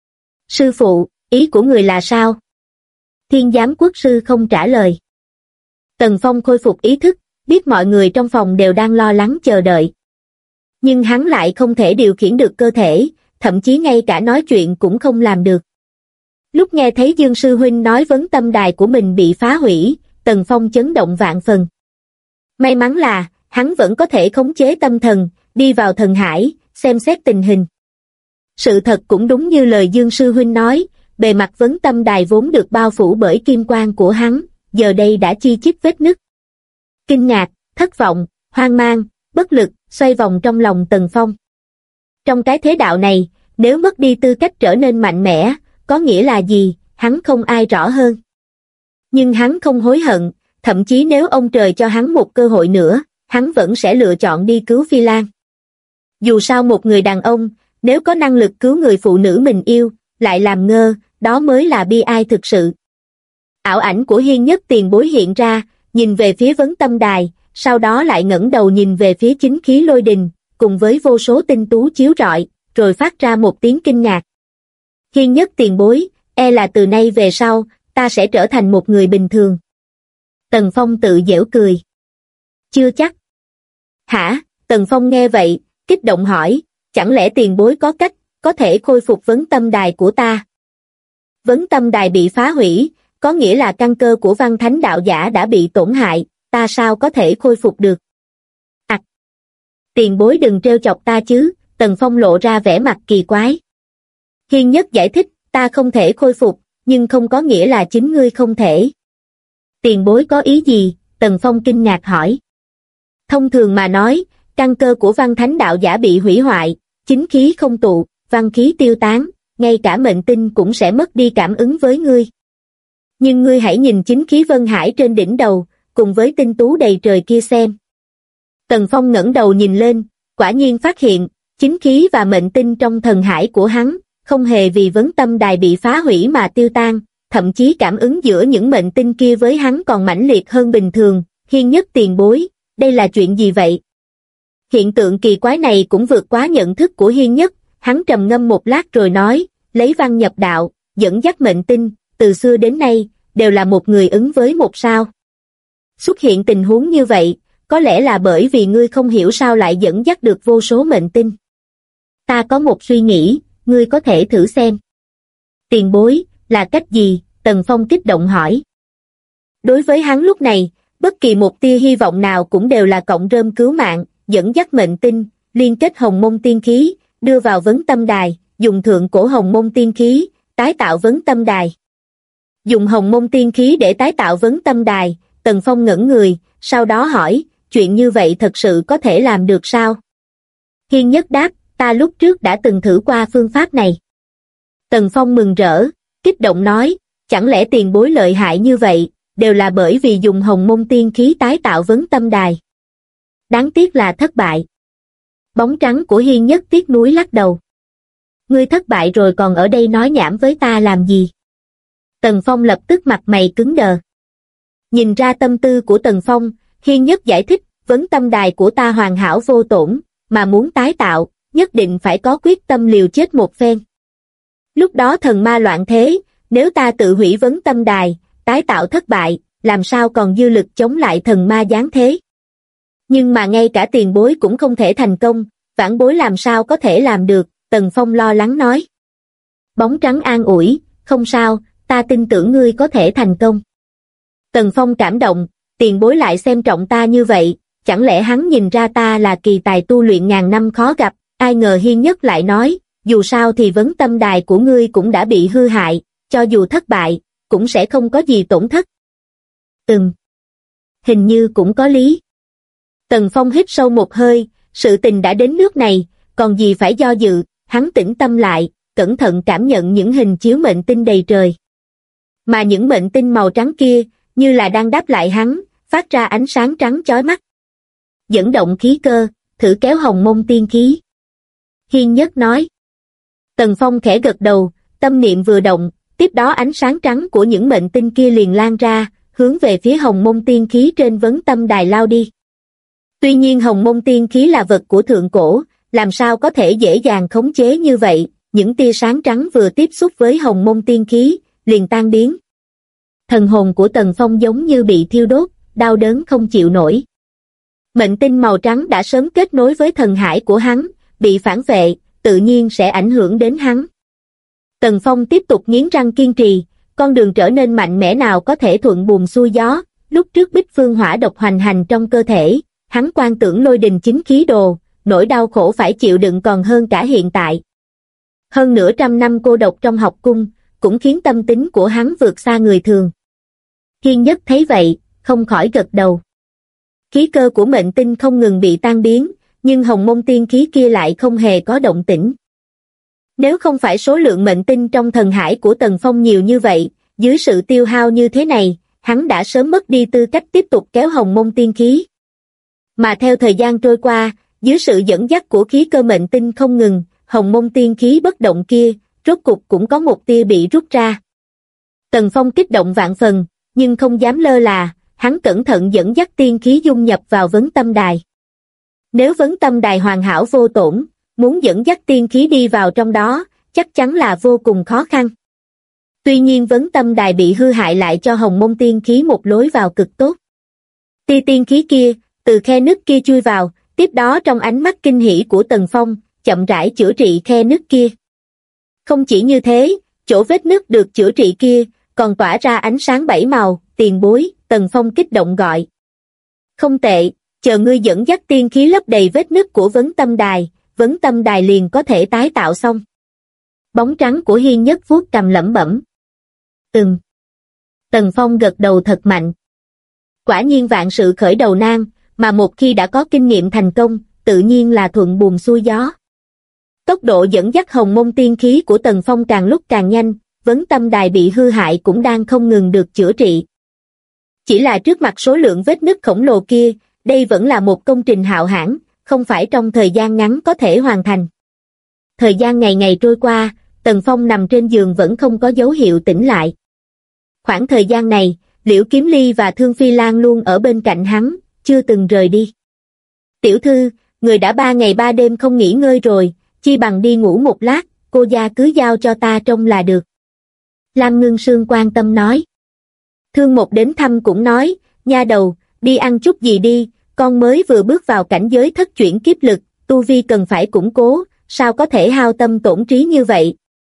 Sư phụ, ý của người là sao? Thiên Giám Quốc sư không trả lời. Tần Phong khôi phục ý thức, biết mọi người trong phòng đều đang lo lắng chờ đợi. Nhưng hắn lại không thể điều khiển được cơ thể, thậm chí ngay cả nói chuyện cũng không làm được. Lúc nghe thấy Dương sư huynh nói vấn tâm đài của mình bị phá hủy, Tần Phong chấn động vạn phần. May mắn là, hắn vẫn có thể khống chế tâm thần, đi vào thần hải, xem xét tình hình. Sự thật cũng đúng như lời Dương sư huynh nói, bề mặt vấn tâm đài vốn được bao phủ bởi kim quang của hắn, giờ đây đã chi chít vết nứt. Kinh ngạc, thất vọng, hoang mang, bất lực, xoay vòng trong lòng Tần Phong. Trong cái thế đạo này, nếu mất đi tư cách trở nên mạnh mẽ, có nghĩa là gì, hắn không ai rõ hơn. Nhưng hắn không hối hận, thậm chí nếu ông trời cho hắn một cơ hội nữa, hắn vẫn sẽ lựa chọn đi cứu Phi Lan. Dù sao một người đàn ông, nếu có năng lực cứu người phụ nữ mình yêu, lại làm ngơ, đó mới là bi ai thực sự. Ảo ảnh của Hiên Nhất Tiền bối hiện ra, nhìn về phía vấn tâm đài, sau đó lại ngẩng đầu nhìn về phía chính khí lôi đình, cùng với vô số tinh tú chiếu rọi, rồi phát ra một tiếng kinh ngạc. Hiên Nhất Tiền bối, e là từ nay về sau, ta sẽ trở thành một người bình thường. Tần Phong tự giễu cười. Chưa chắc. Hả? Tần Phong nghe vậy, kích động hỏi, chẳng lẽ tiền bối có cách, có thể khôi phục vấn tâm đài của ta? Vấn tâm đài bị phá hủy, có nghĩa là căn cơ của văn thánh đạo giả đã bị tổn hại, ta sao có thể khôi phục được? À, tiền bối đừng trêu chọc ta chứ, Tần Phong lộ ra vẻ mặt kỳ quái. Hiên Nhất giải thích, ta không thể khôi phục, nhưng không có nghĩa là chính ngươi không thể. Tiền bối có ý gì? Tần Phong kinh ngạc hỏi. Thông thường mà nói, căn cơ của văn thánh đạo giả bị hủy hoại, chính khí không tụ, văn khí tiêu tán, ngay cả mệnh tinh cũng sẽ mất đi cảm ứng với ngươi. Nhưng ngươi hãy nhìn chính khí vân hải trên đỉnh đầu, cùng với tinh tú đầy trời kia xem. Tần Phong ngẩng đầu nhìn lên, quả nhiên phát hiện, chính khí và mệnh tinh trong thần hải của hắn, không hề vì vấn tâm đài bị phá hủy mà tiêu tan, thậm chí cảm ứng giữa những mệnh tinh kia với hắn còn mãnh liệt hơn bình thường. Hiên Nhất tiền bối, đây là chuyện gì vậy? Hiện tượng kỳ quái này cũng vượt quá nhận thức của Hiên Nhất, hắn trầm ngâm một lát rồi nói, lấy văn nhập đạo, dẫn dắt mệnh tinh, từ xưa đến nay, đều là một người ứng với một sao. Xuất hiện tình huống như vậy, có lẽ là bởi vì ngươi không hiểu sao lại dẫn dắt được vô số mệnh tinh. ta có một suy nghĩ, ngươi có thể thử xem. Tiền bối, là cách gì? Tần Phong kích động hỏi. Đối với hắn lúc này, bất kỳ một tia hy vọng nào cũng đều là cọng rơm cứu mạng, dẫn dắt mệnh tinh, liên kết hồng môn tiên khí, đưa vào vấn tâm đài, dùng thượng cổ hồng môn tiên khí, tái tạo vấn tâm đài. Dùng hồng môn tiên khí để tái tạo vấn tâm đài, Tần Phong ngẩn người, sau đó hỏi, chuyện như vậy thật sự có thể làm được sao? Hiên Nhất đáp, ta lúc trước đã từng thử qua phương pháp này. Tần Phong mừng rỡ, kích động nói, chẳng lẽ tiền bối lợi hại như vậy, đều là bởi vì dùng hồng môn tiên khí tái tạo vấn tâm đài. Đáng tiếc là thất bại. Bóng trắng của Hiên Nhất tiếc nuối lắc đầu. Ngươi thất bại rồi còn ở đây nói nhảm với ta làm gì? Tần Phong lập tức mặt mày cứng đờ. Nhìn ra tâm tư của Tần Phong, Hiên Nhất giải thích, vấn tâm đài của ta hoàn hảo vô tổn, mà muốn tái tạo, nhất định phải có quyết tâm liều chết một phen. Lúc đó thần ma loạn thế, nếu ta tự hủy vấn tâm đài, tái tạo thất bại, làm sao còn dư lực chống lại thần ma giáng thế? Nhưng mà ngay cả tiền bối cũng không thể thành công, vãn bối làm sao có thể làm được, Tần Phong lo lắng nói. Bóng trắng an ủi, không sao, ta tin tưởng ngươi có thể thành công. Tần Phong cảm động, tiền bối lại xem trọng ta như vậy, chẳng lẽ hắn nhìn ra ta là kỳ tài tu luyện ngàn năm khó gặp, ai ngờ Hiên Nhất lại nói, dù sao thì vấn tâm đài của ngươi cũng đã bị hư hại, cho dù thất bại, cũng sẽ không có gì tổn thất. Hình như cũng có lý. Tần Phong hít sâu một hơi, sự tình đã đến nước này, còn gì phải do dự, hắn tĩnh tâm lại, cẩn thận cảm nhận những hình chiếu mệnh tinh đầy trời. Mà những mệnh tinh màu trắng kia, như là đang đáp lại hắn, phát ra ánh sáng trắng chói mắt. Dẫn động khí cơ, thử kéo hồng môn tiên khí. Hiên Nhất nói. Tần Phong khẽ gật đầu, tâm niệm vừa động, tiếp đó ánh sáng trắng của những mệnh tinh kia liền lan ra, hướng về phía hồng môn tiên khí trên vấn tâm đài lao đi. Tuy nhiên hồng môn tiên khí là vật của thượng cổ, làm sao có thể dễ dàng khống chế như vậy, những tia sáng trắng vừa tiếp xúc với hồng môn tiên khí, liền tan biến. Thần hồn của Tần Phong giống như bị thiêu đốt, đau đớn không chịu nổi. Mệnh tinh màu trắng đã sớm kết nối với thần hải của hắn, bị phản vệ, tự nhiên sẽ ảnh hưởng đến hắn. Tần Phong tiếp tục nghiến răng kiên trì, con đường trở nên mạnh mẽ nào có thể thuận buồm xuôi gió, lúc trước Bích Phương hỏa độc hoành hành trong cơ thể, hắn quan tưởng lôi đình chính khí đồ, nỗi đau khổ phải chịu đựng còn hơn cả hiện tại. Hơn nửa trăm năm cô độc trong học cung, cũng khiến tâm tính của hắn vượt xa người thường. Hiên Nhất thấy vậy, không khỏi gật đầu. Khí cơ của mệnh tinh không ngừng bị tan biến, nhưng hồng môn tiên khí kia lại không hề có động tĩnh. Nếu không phải số lượng mệnh tinh trong thần hải của Tần Phong nhiều như vậy, dưới sự tiêu hao như thế này, hắn đã sớm mất đi tư cách tiếp tục kéo hồng môn tiên khí. Mà theo thời gian trôi qua, dưới sự dẫn dắt của khí cơ mệnh tinh không ngừng, hồng môn tiên khí bất động kia, rốt cục cũng có một tia bị rút ra. Tần Phong kích động vạn phần, nhưng không dám lơ là, hắn cẩn thận dẫn dắt tiên khí dung nhập vào vấn tâm đài. Nếu vấn tâm đài hoàn hảo vô tổn, muốn dẫn dắt tiên khí đi vào trong đó, chắc chắn là vô cùng khó khăn. Tuy nhiên vấn tâm đài bị hư hại lại cho hồng môn tiên khí một lối vào cực tốt. Tia tiên khí kia, từ khe nứt kia chui vào, tiếp đó trong ánh mắt kinh hỉ của Tần Phong, chậm rãi chữa trị khe nứt kia. Không chỉ như thế, chỗ vết nứt được chữa trị kia, còn tỏa ra ánh sáng bảy màu, tiền bối, Tần Phong kích động gọi. Không tệ, chờ ngươi dẫn dắt tiên khí lấp đầy vết nứt của vấn tâm đài liền có thể tái tạo xong. Bóng trắng của Hiên Nhất vuốt cầm lẩm bẩm. Tần Phong gật đầu thật mạnh. Quả nhiên vạn sự khởi đầu nan, mà một khi đã có kinh nghiệm thành công, tự nhiên là thuận buồm xuôi gió. Tốc độ dẫn dắt hồng môn tiên khí của Tần Phong càng lúc càng nhanh, vấn tâm đài bị hư hại cũng đang không ngừng được chữa trị. Chỉ là trước mặt số lượng vết nứt khổng lồ kia, đây vẫn là một công trình hạo hãn, không phải trong thời gian ngắn có thể hoàn thành. Thời gian ngày ngày trôi qua, Tần Phong nằm trên giường vẫn không có dấu hiệu tỉnh lại. Khoảng thời gian này, Liễu Kiếm Ly và Thương Phi Lan luôn ở bên cạnh hắn, chưa từng rời đi. Tiểu thư, người đã 3 ngày 3 đêm không nghỉ ngơi rồi, chi bằng đi ngủ một lát, cô gia cứ giao cho ta trông là được. Lam Ngưng Sương quan tâm nói. Thương Một đến thăm cũng nói, nha đầu, đi ăn chút gì đi, con mới vừa bước vào cảnh giới thất chuyển kiếp lực, tu vi cần phải củng cố, sao có thể hao tâm tổn trí như vậy?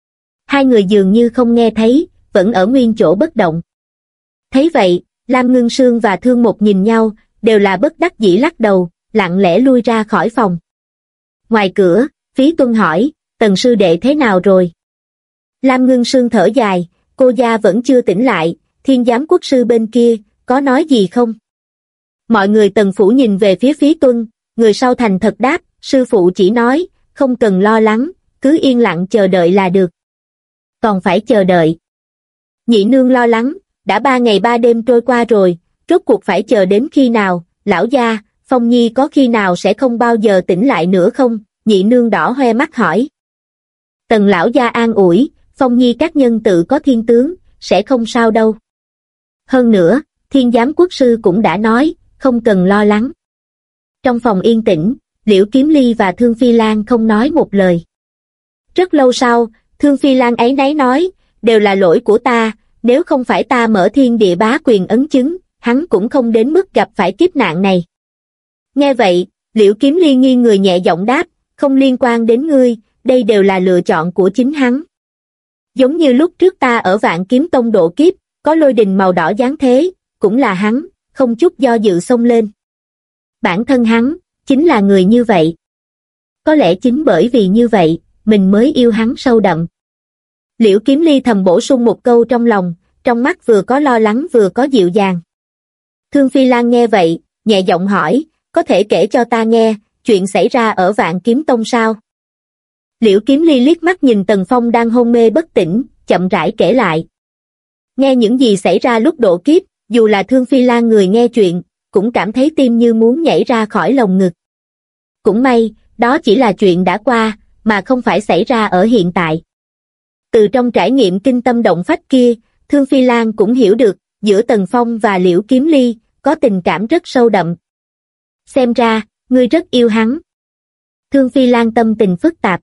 Hai người dường như không nghe thấy, vẫn ở nguyên chỗ bất động. Thấy vậy, Lam Ngưng Sương và Thương Một nhìn nhau, đều là bất đắc dĩ lắc đầu, lặng lẽ lui ra khỏi phòng. Ngoài cửa, Phí Tuân hỏi, Tần sư đệ thế nào rồi? Lam Ngưng Sương thở dài, cô gia vẫn chưa tỉnh lại, Thiên Giám quốc sư bên kia, có nói gì không? Mọi người Tần phủ nhìn về phía Phí Tuân, người sau thành thật đáp, sư phụ chỉ nói, không cần lo lắng, cứ yên lặng chờ đợi là được. Còn phải chờ đợi. Nhị nương lo lắng, đã 3 ngày 3 đêm trôi qua rồi, rốt cuộc phải chờ đến khi nào? Lão gia, Phong Nhi có khi nào sẽ không bao giờ tỉnh lại nữa không? Nhị nương đỏ hoe mắt hỏi. Tần lão gia an ủi, Phong Nhi các nhân tự có thiên tướng, sẽ không sao đâu. Hơn nữa, Thiên Giám quốc sư cũng đã nói, không cần lo lắng. Trong phòng yên tĩnh, Liễu Kiếm Ly và Thương Phi Lan không nói một lời. Rất lâu sau, Thương Phi Lan áy náy nói, đều là lỗi của ta, nếu không phải ta mở thiên địa bá quyền ấn chứng, hắn cũng không đến mức gặp phải kiếp nạn này. Nghe vậy, Liễu Kiếm Ly nghiêng người nhẹ giọng đáp, không liên quan đến ngươi, đây đều là lựa chọn của chính hắn. Giống như lúc trước ta ở Vạn Kiếm Tông độ kiếp, có lôi đình màu đỏ giáng thế, cũng là hắn, không chút do dự xông lên. Bản thân hắn, chính là người như vậy. Có lẽ chính bởi vì như vậy, mình mới yêu hắn sâu đậm. Liễu Kiếm Ly thầm bổ sung một câu trong lòng, trong mắt vừa có lo lắng vừa có dịu dàng. Thương Phi Lan nghe vậy, nhẹ giọng hỏi, có thể kể cho ta nghe, chuyện xảy ra ở Vạn Kiếm Tông sao? Liễu Kiếm Ly liếc mắt nhìn Tần Phong đang hôn mê bất tỉnh, chậm rãi kể lại. Nghe những gì xảy ra lúc độ kiếp, dù là Thương Phi Lan người nghe chuyện, cũng cảm thấy tim như muốn nhảy ra khỏi lồng ngực. Cũng may, đó chỉ là chuyện đã qua, mà không phải xảy ra ở hiện tại. Từ trong trải nghiệm kinh tâm động phách kia, Thương Phi Lan cũng hiểu được, giữa Tần Phong và Liễu Kiếm Ly, có tình cảm rất sâu đậm. Xem ra, ngươi rất yêu hắn. Thương Phi Lan tâm tình phức tạp.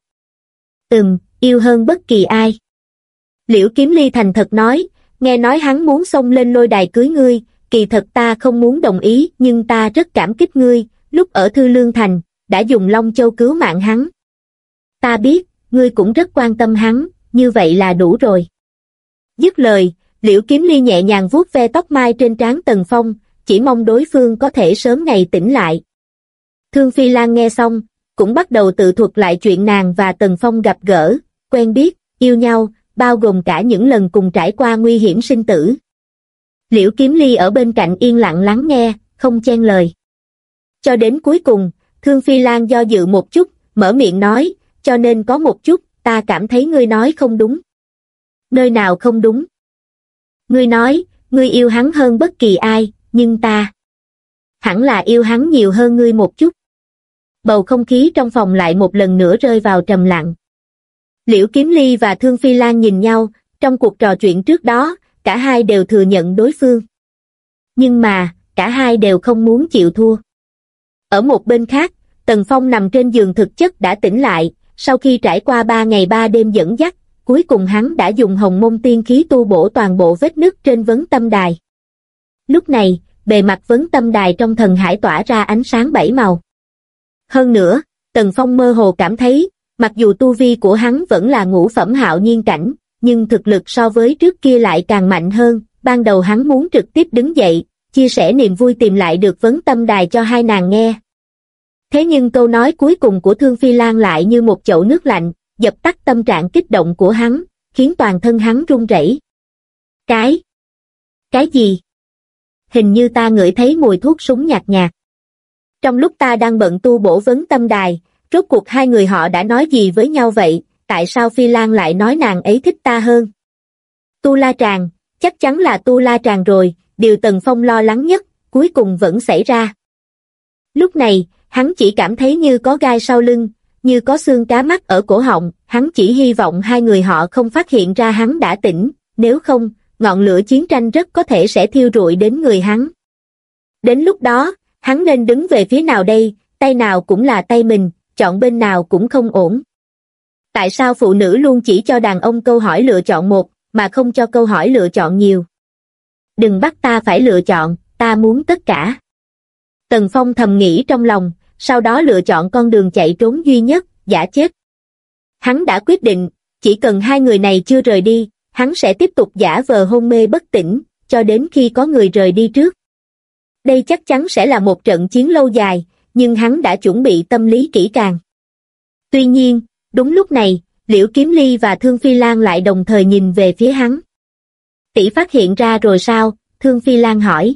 Yêu hơn bất kỳ ai. Liễu Kiếm Ly thành thật nói, nghe nói hắn muốn xông lên lôi đài cưới ngươi, kỳ thật ta không muốn đồng ý, nhưng ta rất cảm kích ngươi, lúc ở Thư Lương Thành, đã dùng Long Châu cứu mạng hắn. Ta biết, ngươi cũng rất quan tâm hắn, như vậy là đủ rồi. Dứt lời, Liễu Kiếm Ly nhẹ nhàng vuốt ve tóc mai trên trán Tần Phong, chỉ mong đối phương có thể sớm ngày tỉnh lại. Thương Phi Lan nghe xong, cũng bắt đầu tự thuật lại chuyện nàng và Tần Phong gặp gỡ, quen biết, yêu nhau, bao gồm cả những lần cùng trải qua nguy hiểm sinh tử. Liễu Kiếm Ly ở bên cạnh yên lặng lắng nghe, không chen lời. Cho đến cuối cùng, Thương Phi Lan do dự một chút, mở miệng nói, cho nên có một chút, ta cảm thấy ngươi nói không đúng. Nơi nào không đúng? Ngươi nói, ngươi yêu hắn hơn bất kỳ ai, nhưng ta hẳn là yêu hắn nhiều hơn ngươi một chút. Bầu không khí trong phòng lại một lần nữa rơi vào trầm lặng. Liễu Kiếm Ly và Thương Phi Lan nhìn nhau, trong cuộc trò chuyện trước đó, cả hai đều thừa nhận đối phương. Nhưng mà, cả hai đều không muốn chịu thua. Ở một bên khác, Tần Phong nằm trên giường thực chất đã tỉnh lại, sau khi trải qua 3 ngày 3 đêm dẫn dắt, cuối cùng hắn đã dùng Hồng Mông Tiên khí tu bổ toàn bộ vết nứt trên vấn tâm đài. Lúc này, bề mặt vấn tâm đài trong thần hải tỏa ra ánh sáng 7 màu. Hơn nữa, Tần Phong mơ hồ cảm thấy, mặc dù tu vi của hắn vẫn là ngũ phẩm hạo nhiên cảnh, nhưng thực lực so với trước kia lại càng mạnh hơn. Ban đầu hắn muốn trực tiếp đứng dậy, chia sẻ niềm vui tìm lại được vấn tâm đài cho hai nàng nghe. Thế nhưng câu nói cuối cùng của Thương Phi Lan lại như một chậu nước lạnh, dập tắt tâm trạng kích động của hắn, khiến toàn thân hắn run rẩy. Cái gì? Hình như ta ngửi thấy mùi thuốc súng nhạt nhạt. Trong lúc ta đang bận tu bổ vấn tâm đài, rốt cuộc hai người họ đã nói gì với nhau vậy, tại sao Phi Lan lại nói nàng ấy thích ta hơn? Tu La Tràng, chắc chắn là Tu La Tràng rồi, điều Tần Phong lo lắng nhất, cuối cùng vẫn xảy ra. Lúc này, hắn chỉ cảm thấy như có gai sau lưng, như có xương cá mắc ở cổ họng, hắn chỉ hy vọng hai người họ không phát hiện ra hắn đã tỉnh, nếu không, ngọn lửa chiến tranh rất có thể sẽ thiêu rụi đến người hắn. Đến lúc đó, hắn nên đứng về phía nào đây, tay nào cũng là tay mình, chọn bên nào cũng không ổn. Tại sao phụ nữ luôn chỉ cho đàn ông câu hỏi lựa chọn một, mà không cho câu hỏi lựa chọn nhiều? Đừng bắt ta phải lựa chọn, ta muốn tất cả. Tần Phong thầm nghĩ trong lòng, sau đó lựa chọn con đường chạy trốn duy nhất, giả chết. Hắn đã quyết định, chỉ cần hai người này chưa rời đi, hắn sẽ tiếp tục giả vờ hôn mê bất tỉnh, cho đến khi có người rời đi trước. Đây chắc chắn sẽ là một trận chiến lâu dài, nhưng hắn đã chuẩn bị tâm lý kỹ càng. Tuy nhiên, đúng lúc này, Liễu Kiếm Ly và Thương Phi Lan lại đồng thời nhìn về phía hắn. Tỷ phát hiện ra rồi sao? Thương Phi Lan hỏi.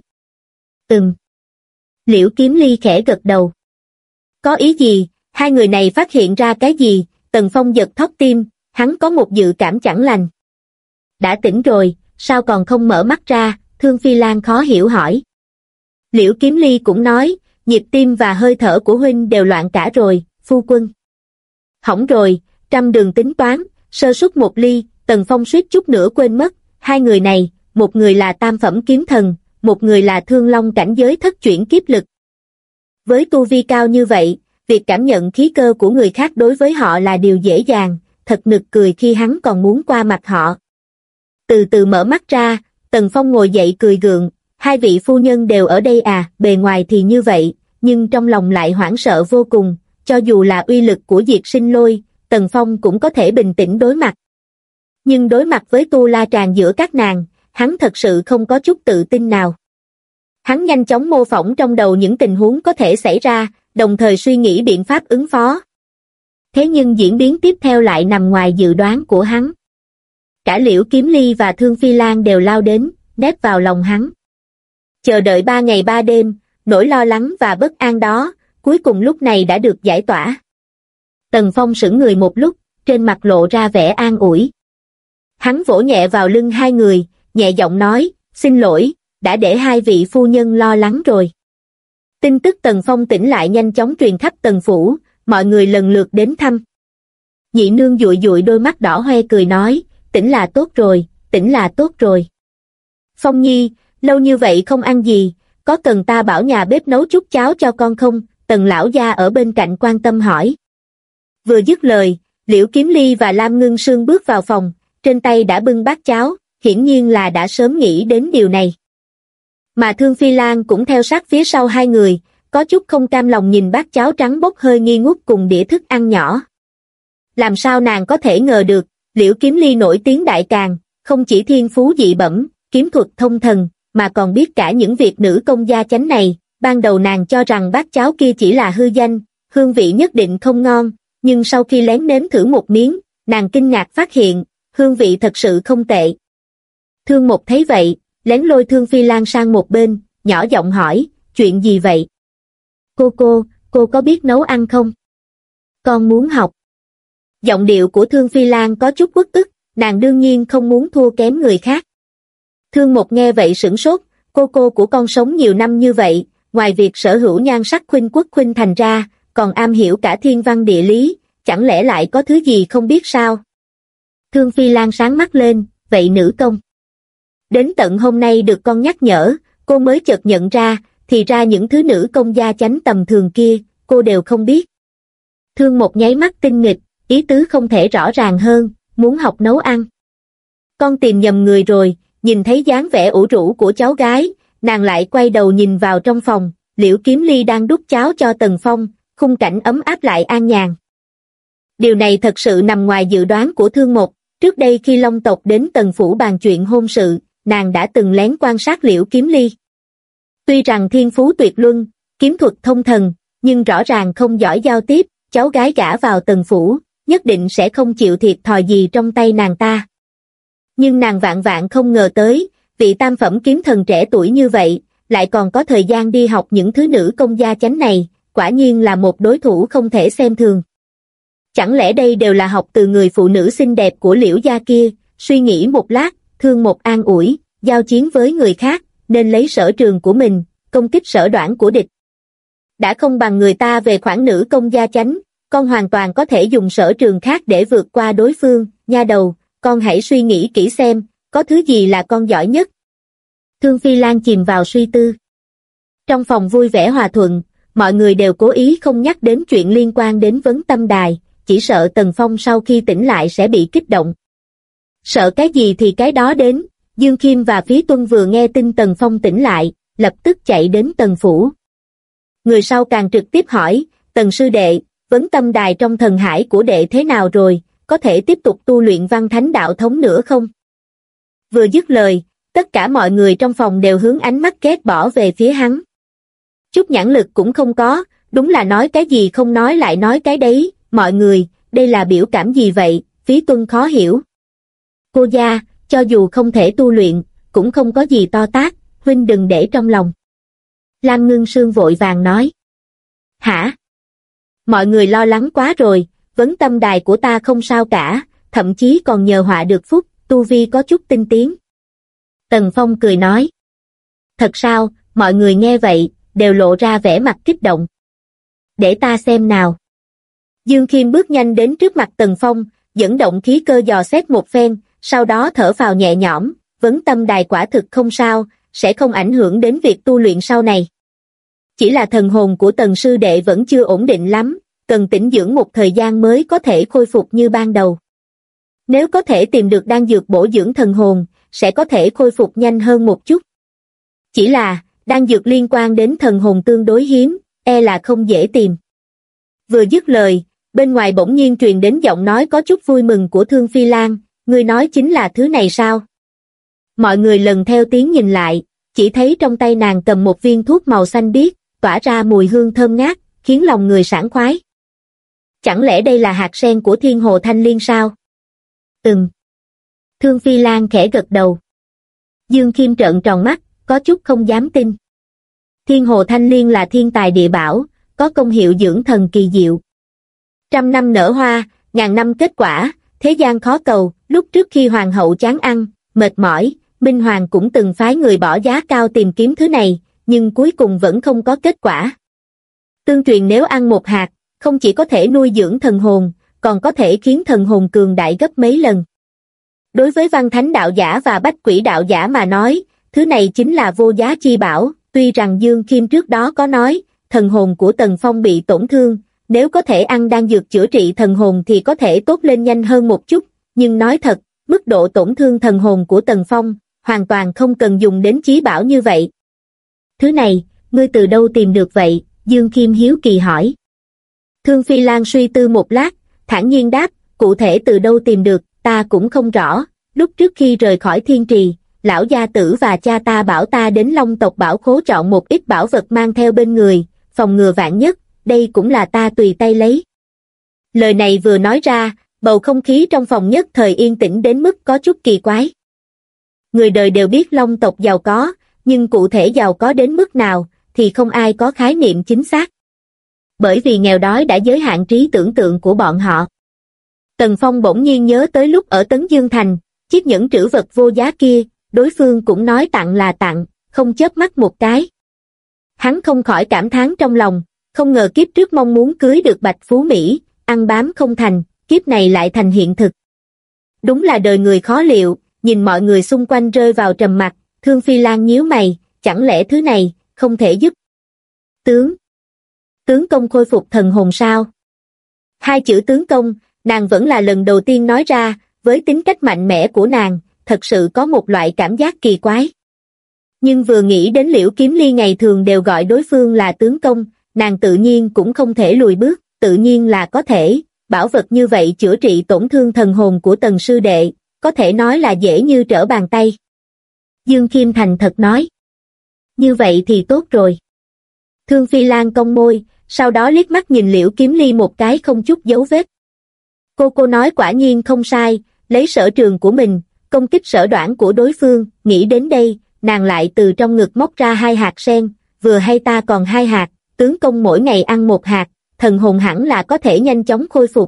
Liễu Kiếm Ly khẽ gật đầu. Có ý gì? Hai người này phát hiện ra cái gì? Tần Phong giật thót tim, hắn có một dự cảm chẳng lành. Đã tỉnh rồi, sao còn không mở mắt ra? Thương Phi Lan khó hiểu hỏi. Liễu Kiếm Ly cũng nói, nhịp tim và hơi thở của huynh đều loạn cả rồi, phu quân. Hỏng rồi, trăm đường tính toán, sơ suất một ly, Tần Phong suýt chút nữa quên mất, hai người này, một người là tam phẩm kiếm thần, một người là thương long cảnh giới thất chuyển kiếp lực. Với tu vi cao như vậy, việc cảm nhận khí cơ của người khác đối với họ là điều dễ dàng, thật nực cười khi hắn còn muốn qua mặt họ. Từ từ mở mắt ra, Tần Phong ngồi dậy cười gượng, hai vị phu nhân đều ở đây à, bề ngoài thì như vậy, nhưng trong lòng lại hoảng sợ vô cùng, cho dù là uy lực của Diệt Sinh Lôi, Tần Phong cũng có thể bình tĩnh đối mặt. Nhưng đối mặt với tu la tràng giữa các nàng, hắn thật sự không có chút tự tin nào. Hắn nhanh chóng mô phỏng trong đầu những tình huống có thể xảy ra, đồng thời suy nghĩ biện pháp ứng phó. Thế nhưng diễn biến tiếp theo lại nằm ngoài dự đoán của hắn. Cả Liễu Kiếm Ly và Thương Phi Lan đều lao đến, nép vào lòng hắn. Chờ đợi 3 ngày 3 đêm, nỗi lo lắng và bất an đó, cuối cùng lúc này đã được giải tỏa. Tần Phong sững người một lúc, trên mặt lộ ra vẻ an ủi. Hắn vỗ nhẹ vào lưng hai người, nhẹ giọng nói, xin lỗi, đã để hai vị phu nhân lo lắng rồi. Tin tức Tần Phong tỉnh lại nhanh chóng truyền khắp Tần phủ, mọi người lần lượt đến thăm. Nhị nương dụi dụi đôi mắt đỏ hoe cười nói, tỉnh là tốt rồi, tỉnh là tốt rồi. Phong Nhi, lâu như vậy không ăn gì, có cần ta bảo nhà bếp nấu chút cháo cho con không? Tần lão gia ở bên cạnh quan tâm hỏi. Vừa dứt lời, Liễu Kiếm Ly và Lam Ngưng Sương bước vào phòng, trên tay đã bưng bát cháo, hiển nhiên là đã sớm nghĩ đến điều này. Mà Thương Phi Lan cũng theo sát phía sau hai người, có chút không cam lòng nhìn bát cháo trắng bốc hơi nghi ngút cùng đĩa thức ăn nhỏ. Làm sao nàng có thể ngờ được, Liễu Kiếm Ly nổi tiếng đại càn, không chỉ thiên phú dị bẩm, kiếm thuật thông thần, mà còn biết cả những việc nữ công gia chánh này. Ban đầu nàng cho rằng bát cháo kia chỉ là hư danh, hương vị nhất định không ngon, nhưng sau khi lén nếm thử một miếng, nàng kinh ngạc phát hiện, hương vị thật sự không tệ. Thương Mộc thấy vậy, lén lôi Thương Phi Lan sang một bên, nhỏ giọng hỏi, chuyện gì vậy? Cô có biết nấu ăn không? Con muốn học. Giọng điệu của Thương Phi Lan có chút uất ức, nàng đương nhiên không muốn thua kém người khác. Thương Mộc nghe vậy sửng sốt, cô của con sống nhiều năm như vậy, ngoài việc sở hữu nhan sắc khuynh quốc khuynh thành ra, còn am hiểu cả thiên văn địa lý, chẳng lẽ lại có thứ gì không biết sao? Thương Phi Lan sáng mắt lên, vậy nữ công. Đến tận hôm nay được con nhắc nhở, cô mới chợt nhận ra, thì ra những thứ nữ công gia chánh tầm thường kia, cô đều không biết. Thương Mộc nháy mắt tinh nghịch, ý tứ không thể rõ ràng hơn, muốn học nấu ăn. Con tìm nhầm người rồi, nhìn thấy dáng vẻ ủ rũ của cháu gái, nàng lại quay đầu nhìn vào trong phòng, Liễu Kiếm Ly đang đút cháo cho Tần Phong, khung cảnh ấm áp lại an nhàn. Điều này thật sự nằm ngoài dự đoán của Thương Mộc, trước đây khi Long tộc đến Tần phủ bàn chuyện hôn sự, nàng đã từng lén quan sát Liễu Kiếm Ly. Tuy rằng thiên phú tuyệt luân, kiếm thuật thông thần, nhưng rõ ràng không giỏi giao tiếp, cháu gái gả vào Tần phủ, nhất định sẽ không chịu thiệt thòi gì trong tay nàng ta. Nhưng nàng vạn vạn không ngờ tới, vị tam phẩm kiếm thần trẻ tuổi như vậy, lại còn có thời gian đi học những thứ nữ công gia chánh này, quả nhiên là một đối thủ không thể xem thường. Chẳng lẽ đây đều là học từ người phụ nữ xinh đẹp của Liễu gia kia? Suy nghĩ một lát, Thương Mộc an ủi, giao chiến với người khác, nên lấy sở trường của mình, công kích sở đoản của địch. Đã không bằng người ta về khoản nữ công gia chánh, con hoàn toàn có thể dùng sở trường khác để vượt qua đối phương. Nha đầu, con hãy suy nghĩ kỹ xem, có thứ gì là con giỏi nhất. Thương Phi Lan chìm vào suy tư. Trong phòng vui vẻ hòa thuận, mọi người đều cố ý không nhắc đến chuyện liên quan đến vấn tâm đài, chỉ sợ Tần Phong sau khi tỉnh lại sẽ bị kích động. Sợ cái gì thì cái đó đến, Dương Khiêm và Phí Tuân vừa nghe tin Tần Phong tỉnh lại, lập tức chạy đến Tần phủ. Người sau càng trực tiếp hỏi, Tần sư đệ, vấn tâm đài trong thần hải của đệ thế nào rồi? có thể tiếp tục tu luyện văn thánh đạo thống nữa không? Vừa dứt lời, tất cả mọi người trong phòng đều hướng ánh mắt ghét bỏ về phía hắn. Chút nhãn lực cũng không có, đúng là nói cái gì không nói lại nói cái đấy, mọi người, đây là biểu cảm gì vậy, Phí Tuân khó hiểu. Cô gia, cho dù không thể tu luyện, cũng không có gì to tát, huynh đừng để trong lòng. Lam Ngưng Sương vội vàng nói. Hả? Mọi người lo lắng quá rồi, vấn tâm đài của ta không sao cả, thậm chí còn nhờ họa được phúc, tu vi có chút tinh tiến. Tần Phong cười nói. Thật sao, mọi người nghe vậy, đều lộ ra vẻ mặt kích động. Để ta xem nào. Dương Khiêm bước nhanh đến trước mặt Tần Phong, dẫn động khí cơ dò xét một phen, sau đó thở phào nhẹ nhõm, vấn tâm đài quả thực không sao, sẽ không ảnh hưởng đến việc tu luyện sau này. Chỉ là thần hồn của Tần sư đệ vẫn chưa ổn định lắm, cần tĩnh dưỡng một thời gian mới có thể khôi phục như ban đầu. Nếu có thể tìm được đan dược bổ dưỡng thần hồn, sẽ có thể khôi phục nhanh hơn một chút. Chỉ là, đan dược liên quan đến thần hồn tương đối hiếm, e là không dễ tìm. Vừa dứt lời, bên ngoài bỗng nhiên truyền đến giọng nói có chút vui mừng của Thương Phi Lan, ngươi nói chính là thứ này sao? Mọi người lần theo tiếng nhìn lại, chỉ thấy trong tay nàng cầm một viên thuốc màu xanh biếc, tỏa ra mùi hương thơm ngát, khiến lòng người sảng khoái. Chẳng lẽ đây là hạt sen của Thiên Hồ Thanh Liên sao? Thương Phi Lan khẽ gật đầu. Dương Khiêm trợn tròn mắt, có chút không dám tin. Thiên Hồ Thanh Liên là thiên tài địa bảo, có công hiệu dưỡng thần kỳ diệu. Trăm năm nở hoa, ngàn năm kết quả, thế gian khó cầu, lúc trước khi hoàng hậu chán ăn, mệt mỏi, Minh Hoàng cũng từng phái người bỏ giá cao tìm kiếm thứ này, nhưng cuối cùng vẫn không có kết quả. Tương truyền nếu ăn một hạt, không chỉ có thể nuôi dưỡng thần hồn, còn có thể khiến thần hồn cường đại gấp mấy lần. Đối với văn thánh đạo giả và bách quỷ đạo giả mà nói, thứ này chính là vô giá chi bảo, tuy rằng Dương Khiêm trước đó có nói, thần hồn của Tần Phong bị tổn thương, nếu có thể ăn đan dược chữa trị thần hồn thì có thể tốt lên nhanh hơn một chút, nhưng nói thật, mức độ tổn thương thần hồn của Tần Phong, hoàn toàn không cần dùng đến chí bảo như vậy. Thứ này, ngươi từ đâu tìm được vậy? Dương Khiêm hiếu kỳ hỏi. Thương Phi Lan suy tư một lát, thản nhiên đáp, cụ thể từ đâu tìm được, ta cũng không rõ, lúc trước khi rời khỏi thiên trì, lão gia tử và cha ta bảo ta đến Long tộc bảo khố chọn một ít bảo vật mang theo bên người, phòng ngừa vạn nhất, đây cũng là ta tùy tay lấy. Lời này vừa nói ra, bầu không khí trong phòng nhất thời yên tĩnh đến mức có chút kỳ quái. Người đời đều biết Long tộc giàu có, nhưng cụ thể giàu có đến mức nào, thì không ai có khái niệm chính xác. Bởi vì nghèo đói đã giới hạn trí tưởng tượng của bọn họ. Tần Phong bỗng nhiên nhớ tới lúc ở Tấn Dương Thành, chiếc nhẫn trữ vật vô giá kia, đối phương cũng nói tặng là tặng, không chớp mắt một cái. Hắn không khỏi cảm thán trong lòng, không ngờ kiếp trước mong muốn cưới được Bạch Phú Mỹ, ăn bám không thành, kiếp này lại thành hiện thực. Đúng là đời người khó liệu, nhìn mọi người xung quanh rơi vào trầm mặc, Thương Phi Lan nhíu mày, chẳng lẽ thứ này, không thể giúp. Tướng công khôi phục thần hồn sao? Hai chữ tướng công, nàng vẫn là lần đầu tiên nói ra, với tính cách mạnh mẽ của nàng, thật sự có một loại cảm giác kỳ quái. Nhưng vừa nghĩ đến Liễu Kiếm Ly ngày thường đều gọi đối phương là tướng công, nàng tự nhiên cũng không thể lùi bước, tự nhiên là có thể, bảo vật như vậy chữa trị tổn thương thần hồn của Tần sư đệ, có thể nói là dễ như trở bàn tay. Dương Khiêm thành thật nói. Như vậy thì tốt rồi. Thương Phi Lan cong môi, sau đó liếc mắt nhìn Liễu Kiếm Ly một cái không chút dấu vết. Cô nói quả nhiên không sai, lấy sở trường của mình, công kích sở đoản của đối phương, nghĩ đến đây, nàng lại từ trong ngực móc ra 2 hạt sen, vừa hay ta còn 2 hạt, tướng công mỗi ngày ăn 1 hạt, thần hồn hẳn là có thể nhanh chóng khôi phục.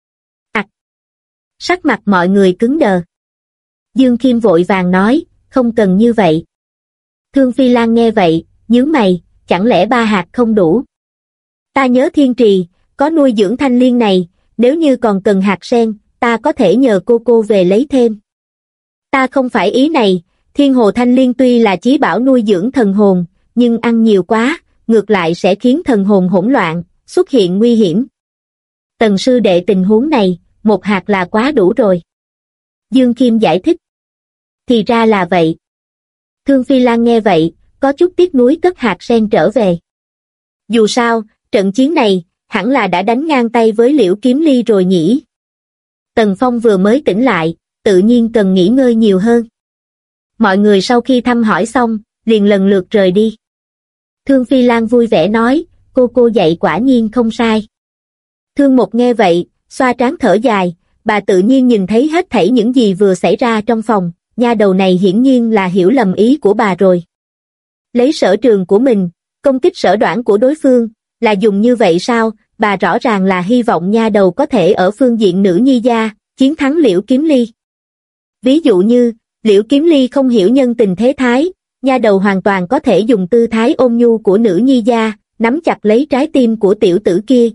Sắc mặt mọi người cứng đờ. Dương Khiêm vội vàng nói, không cần như vậy. Thương Phi Lan nghe vậy, nhíu mày, chẳng lẽ 3 hạt không đủ? Ta nhớ thiên trì, có nuôi dưỡng thanh liên này, nếu như còn cần hạt sen, ta có thể nhờ cô về lấy thêm. Ta không phải ý này, Thiên Hồ Thanh Liên tuy là chí bảo nuôi dưỡng thần hồn, nhưng ăn nhiều quá, ngược lại sẽ khiến thần hồn hỗn loạn, xuất hiện nguy hiểm. Tần sư đệ tình huống này, 1 hạt là quá đủ rồi. Dương Khiêm giải thích. Thì ra là vậy. Thương Phi Lan nghe vậy, có chút tiếc nuối cất hạt sen trở về. Dù sao, trận chiến này, hẳn là đã đánh ngang tay với Liễu Kiếm Ly rồi nhỉ. Tần Phong vừa mới tỉnh lại, tự nhiên cần nghỉ ngơi nhiều hơn. Mọi người sau khi thăm hỏi xong, liền lần lượt rời đi. Thương Phi Lan vui vẻ nói, cô dạy quả nhiên không sai. Thương Mục nghe vậy, xoa trán thở dài, bà tự nhiên nhìn thấy hết thảy những gì vừa xảy ra trong phòng, nha đầu này hiển nhiên là hiểu lầm ý của bà rồi. Lấy sở trường của mình, công kích sở đoản của đối phương, là dùng như vậy sao? Bà rõ ràng là hy vọng nha đầu có thể ở phương diện nữ nhi gia, chiến thắng Liễu Kiếm Ly. Ví dụ như, Liễu Kiếm Ly không hiểu nhân tình thế thái, nha đầu hoàn toàn có thể dùng tư thái ôn nhu của nữ nhi gia, nắm chặt lấy trái tim của tiểu tử kia,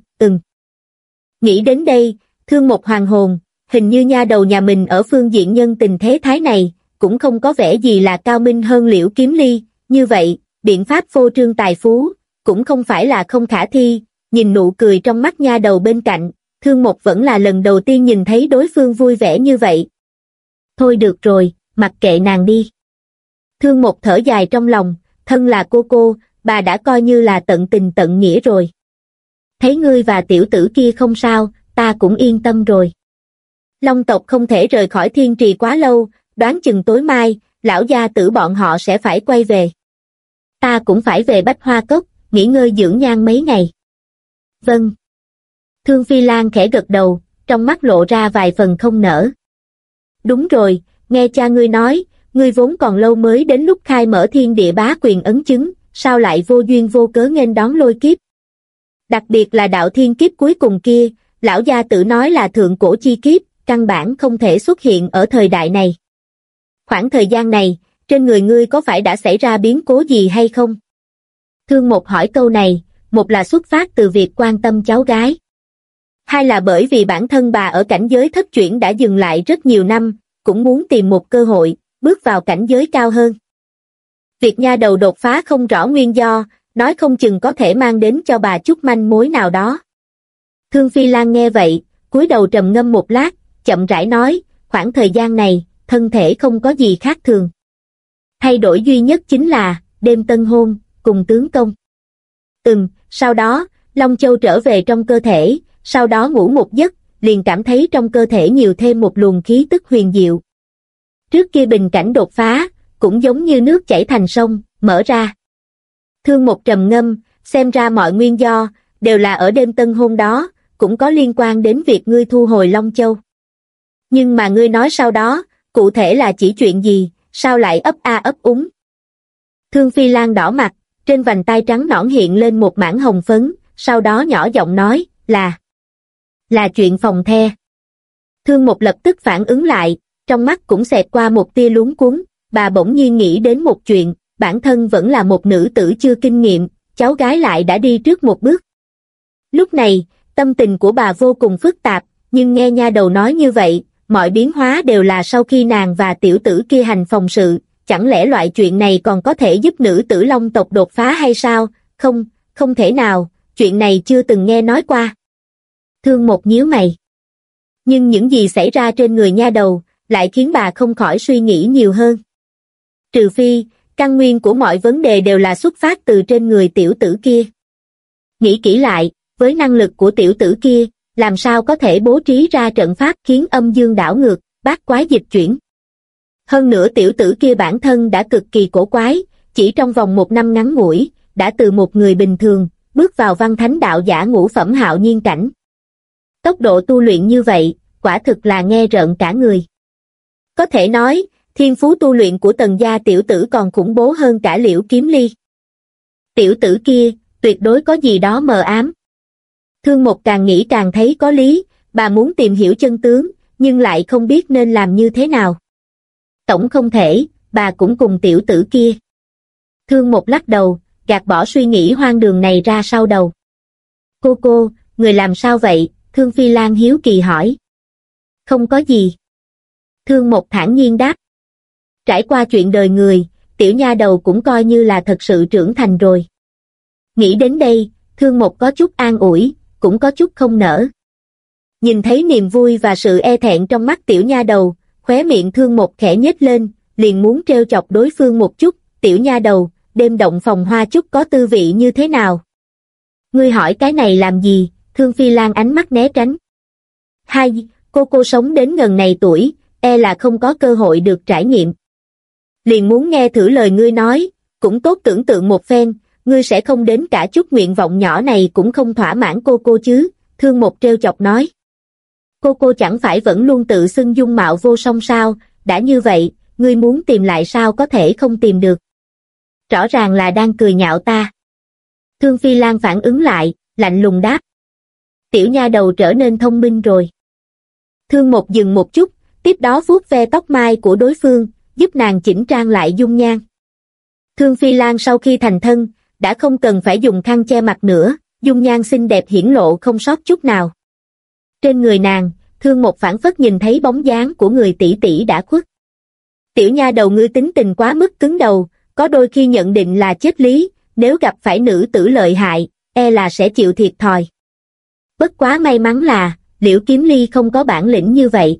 Nghĩ đến đây, Thương Mục hoàng hồn, hình như nha đầu nhà mình ở phương diện nhân tình thế thái này, cũng không có vẻ gì là cao minh hơn Liễu Kiếm Ly, như vậy, biện pháp phô trương tài phú, cũng không phải là không khả thi. Nhìn nụ cười trong mắt nha đầu bên cạnh, Thương Mục vẫn là lần đầu tiên nhìn thấy đối phương vui vẻ như vậy. Thôi được rồi, mặc kệ nàng đi. Thương Mục thở dài trong lòng, thân là cô, bà đã coi như là tận tình tận nghĩa rồi. Thấy ngươi và tiểu tử kia không sao, ta cũng yên tâm rồi. Long tộc không thể rời khỏi Thiên Trì quá lâu, đoán chừng tối mai, lão gia tử bọn họ sẽ phải quay về. Ta cũng phải về Bách Hoa Cốc, nghỉ ngơi dưỡng nhan mấy ngày. Vâng. Thương Phi Lan khẽ gật đầu, trong mắt lộ ra vài phần không nỡ. Đúng rồi, nghe cha ngươi nói, ngươi vốn còn lâu mới đến lúc khai mở thiên địa bá quyền ấn chứng, sao lại vô duyên vô cớ nghênh đón lôi kiếp. Đặc biệt là đạo thiên kiếp cuối cùng kia, lão gia tử nói là thượng cổ chi kiếp, căn bản không thể xuất hiện ở thời đại này. Khoảng thời gian này, trên người ngươi có phải đã xảy ra biến cố gì hay không? Thương Mục hỏi câu này, một là xuất phát từ việc quan tâm cháu gái. Hai là bởi vì bản thân bà ở cảnh giới thất chuyển đã dừng lại rất nhiều năm, cũng muốn tìm một cơ hội, bước vào cảnh giới cao hơn. Việc nha đầu đột phá không rõ nguyên do, nói không chừng có thể mang đến cho bà chút manh mối nào đó. Thương Phi Lan nghe vậy, cúi đầu trầm ngâm một lát, chậm rãi nói, khoảng thời gian này, thân thể không có gì khác thường. Thay đổi duy nhất chính là, đêm tân hôn, cùng tướng công. Sau đó, Long Châu trở về trong cơ thể, sau đó ngủ một giấc, liền cảm thấy trong cơ thể nhiều thêm một luồng khí tức huyền diệu. Trước kia bình cảnh đột phá, cũng giống như nước chảy thành sông, mở ra. Thương Mục trầm ngâm, xem ra mọi nguyên do, đều là ở đêm tân hôn đó, cũng có liên quan đến việc ngươi thu hồi Long Châu. Nhưng mà ngươi nói sau đó, cụ thể là chỉ chuyện gì, sao lại ấp a ấp úng. Thương Phi Lan đỏ mặt, trên vành tay trắng nõn hiện lên một mảng hồng phấn, sau đó nhỏ giọng nói, là chuyện phòng the. Thương Mục lập tức phản ứng lại, trong mắt cũng xẹt qua một tia luống cuống, bà bỗng nhiên nghĩ đến một chuyện, bản thân vẫn là một nữ tử chưa kinh nghiệm, cháu gái lại đã đi trước một bước. Lúc này, tâm tình của bà vô cùng phức tạp, nhưng nghe nha đầu nói như vậy, mọi biến hóa đều là sau khi nàng và tiểu tử kia hành phòng sự, chẳng lẽ loại chuyện này còn có thể giúp nữ tử Long tộc đột phá hay sao? Không thể nào, chuyện này chưa từng nghe nói qua. Thương Mục nhíu mày. Nhưng những gì xảy ra trên người nha đầu, lại khiến bà không khỏi suy nghĩ nhiều hơn. Trừ phi, căn nguyên của mọi vấn đề đều là xuất phát từ trên người tiểu tử kia. Nghĩ kỹ lại, với năng lực của tiểu tử kia, làm sao có thể bố trí ra trận pháp khiến âm dương đảo ngược, bát quái dịch chuyển. Hơn nữa tiểu tử kia bản thân đã cực kỳ cổ quái, chỉ trong vòng một năm ngắn ngủi, đã từ một người bình thường, bước vào văn thánh đạo giả ngũ phẩm hạo nhiên cảnh. Tốc độ tu luyện như vậy, quả thực là nghe rợn cả người. Có thể nói, thiên phú tu luyện của Tần gia tiểu tử còn khủng bố hơn cả Liễu Kiếm Ly. Tiểu tử kia, tuyệt đối có gì đó mờ ám. Thương Mục càng nghĩ càng thấy có lý, bà muốn tìm hiểu chân tướng, nhưng lại không biết nên làm như thế nào. Tổng không thể, bà cũng cùng tiểu tử kia. Thương Mục lắc đầu, gạt bỏ suy nghĩ hoang đường này ra sau đầu. Cô, người làm sao vậy? Thương Phi Lan hiếu kỳ hỏi. Không có gì. Thương Mục thản nhiên đáp. Trải qua chuyện đời người, tiểu nha đầu cũng coi như là thật sự trưởng thành rồi. Nghĩ đến đây, Thương Mục có chút an ủi, cũng có chút không nỡ. Nhìn thấy niềm vui và sự e thẹn trong mắt tiểu nha đầu, khóe miệng Thương Mục khẽ nhếch lên, liền muốn trêu chọc đối phương một chút. Tiểu nha đầu, đêm động phòng hoa chúc có tư vị như thế nào? Ngươi hỏi cái này làm gì? Thương Phi Lan ánh mắt né tránh. cô sống đến ngần này tuổi, e là không có cơ hội được trải nghiệm. Liền muốn nghe thử lời ngươi nói, cũng tốt tưởng tượng một phen, ngươi sẽ không đến cả chút nguyện vọng nhỏ này cũng không thỏa mãn cô chứ, Thương Một trêu chọc nói. Cô chẳng phải vẫn luôn tự xưng dung mạo vô song sao, đã như vậy, ngươi muốn tìm lại sao có thể không tìm được. Rõ ràng là đang cười nhạo ta. Thương Phi Lan phản ứng lại, lạnh lùng đáp. Tiểu nha đầu trở nên thông minh rồi. Thương Một dừng một chút, tiếp đó vuốt ve tóc mai của đối phương, giúp nàng chỉnh trang lại dung nhan. Thương Phi Lan sau khi thành thân, đã không cần phải dùng khăn che mặt nữa, dung nhan xinh đẹp hiển lộ không sót chút nào. Trên người nàng, Thương Một phảng phất nhìn thấy bóng dáng của người tỷ tỷ đã khuất. Tiểu nha đầu ngươi tính tình quá mức cứng đầu, có đôi khi nhận định là chết lý, nếu gặp phải nữ tử lợi hại, e là sẽ chịu thiệt thòi. Bất quá may mắn là, Liễu Kiếm Ly không có bản lĩnh như vậy.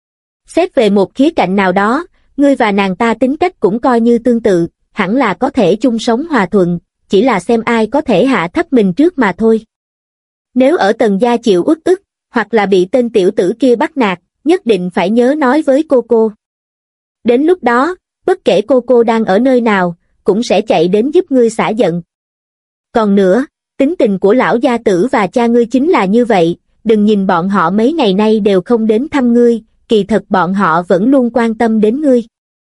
Xét về một khía cạnh nào đó, ngươi và nàng ta tính cách cũng coi như tương tự, hẳn là có thể chung sống hòa thuận, chỉ là xem ai có thể hạ thấp mình trước mà thôi. Nếu ở Tần gia chịu uất ức, hoặc là bị tên tiểu tử kia bắt nạt, nhất định phải nhớ nói với cô. Đến lúc đó, bất kể cô đang ở nơi nào, cũng sẽ chạy đến giúp ngươi xả giận. Còn nữa, tính tình của lão gia tử và cha ngươi chính là như vậy, đừng nhìn bọn họ mấy ngày nay đều không đến thăm ngươi, kỳ thật bọn họ vẫn luôn quan tâm đến ngươi.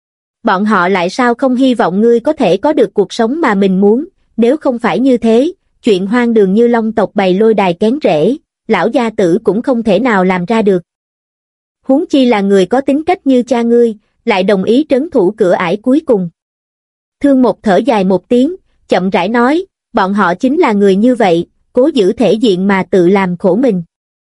Bọn họ lại sao không hy vọng ngươi có thể có được cuộc sống mà mình muốn, nếu không phải như thế, chuyện hoang đường như Long tộc bày lôi đài kén rễ, lão gia tử cũng không thể nào làm ra được. Huống chi là người có tính cách như cha ngươi, lại đồng ý trấn thủ cửa ải cuối cùng. Thương Một thở dài một tiếng, chậm rãi nói, bọn họ chính là người như vậy, cố giữ thể diện mà tự làm khổ mình.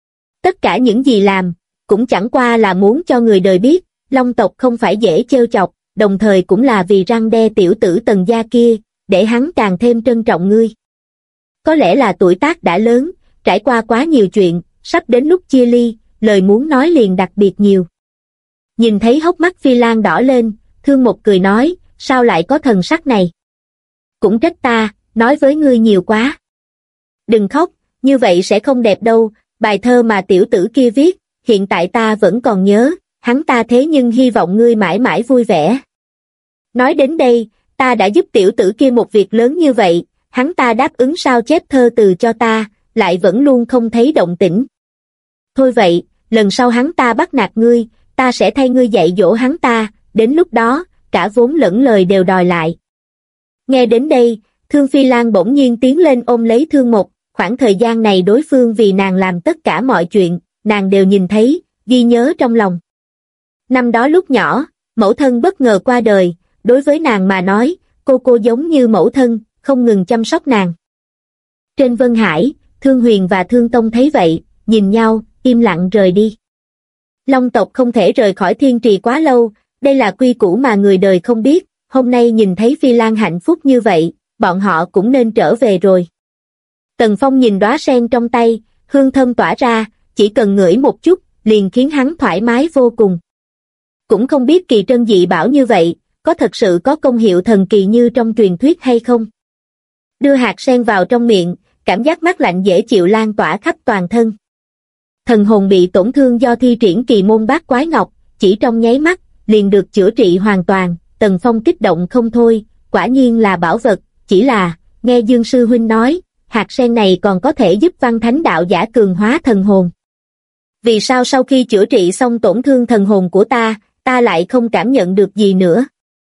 Tất cả những gì làm, cũng chẳng qua là muốn cho người đời biết, Long tộc không phải dễ trêu chọc, đồng thời cũng là vì răn đe tiểu tử Tần gia kia, để hắn càng thêm trân trọng ngươi. Có lẽ là tuổi tác đã lớn, trải qua quá nhiều chuyện, sắp đến lúc chia ly, lời muốn nói liền đặc biệt nhiều. Nhìn thấy hốc mắt Phi Lan đỏ lên, Thương Một cười nói, sao lại có thần sắc này? Cũng trách ta, nói với ngươi nhiều quá. Đừng khóc, như vậy sẽ không đẹp đâu, bài thơ mà tiểu tử kia viết, hiện tại ta vẫn còn nhớ, hắn ta thế nhưng hy vọng ngươi mãi mãi vui vẻ. Nói đến đây, ta đã giúp tiểu tử kia một việc lớn như vậy, hắn ta đáp ứng sao chép thơ từ cho ta, lại vẫn luôn không thấy động tĩnh. Thôi vậy, lần sau hắn ta bắt nạt ngươi, ta sẽ thay ngươi dạy dỗ hắn ta, đến lúc đó, cả vốn lẫn lời đều đòi lại. Nghe đến đây, Thương Phi Lan bỗng nhiên tiến lên ôm lấy Thương Một, khoảng thời gian này đối phương vì nàng làm tất cả mọi chuyện, nàng đều nhìn thấy, ghi nhớ trong lòng. Năm đó lúc nhỏ, mẫu thân bất ngờ qua đời, đối với nàng mà nói, cô giống như mẫu thân, không ngừng chăm sóc nàng. Trên Vân Hải, Thương Huyền và Thương Tông thấy vậy, nhìn nhau, im lặng rời đi. Long tộc không thể rời khỏi Thiên Trì quá lâu, đây là quy củ mà người đời không biết, hôm nay nhìn thấy Phi Lan hạnh phúc như vậy, bọn họ cũng nên trở về rồi. Tần Phong nhìn đóa sen trong tay, hương thơm tỏa ra, chỉ cần ngửi một chút, liền khiến hắn thoải mái vô cùng. Cũng không biết kỳ trân dị bảo như vậy, có thật sự có công hiệu thần kỳ như trong truyền thuyết hay không? Đưa hạt sen vào trong miệng, cảm giác mát lạnh dễ chịu lan tỏa khắp toàn thân. Thần hồn bị tổn thương do thi triển kỳ môn bát quái ngọc, chỉ trong nháy mắt, liền được chữa trị hoàn toàn. Tần Phong kích động không thôi, quả nhiên là bảo vật, chỉ là, nghe Dương Sư Huynh nói, hạt sen này còn có thể giúp văn thánh đạo giả cường hóa thần hồn. Vì sao sau khi chữa trị xong tổn thương thần hồn của ta lại không cảm nhận được gì nữa?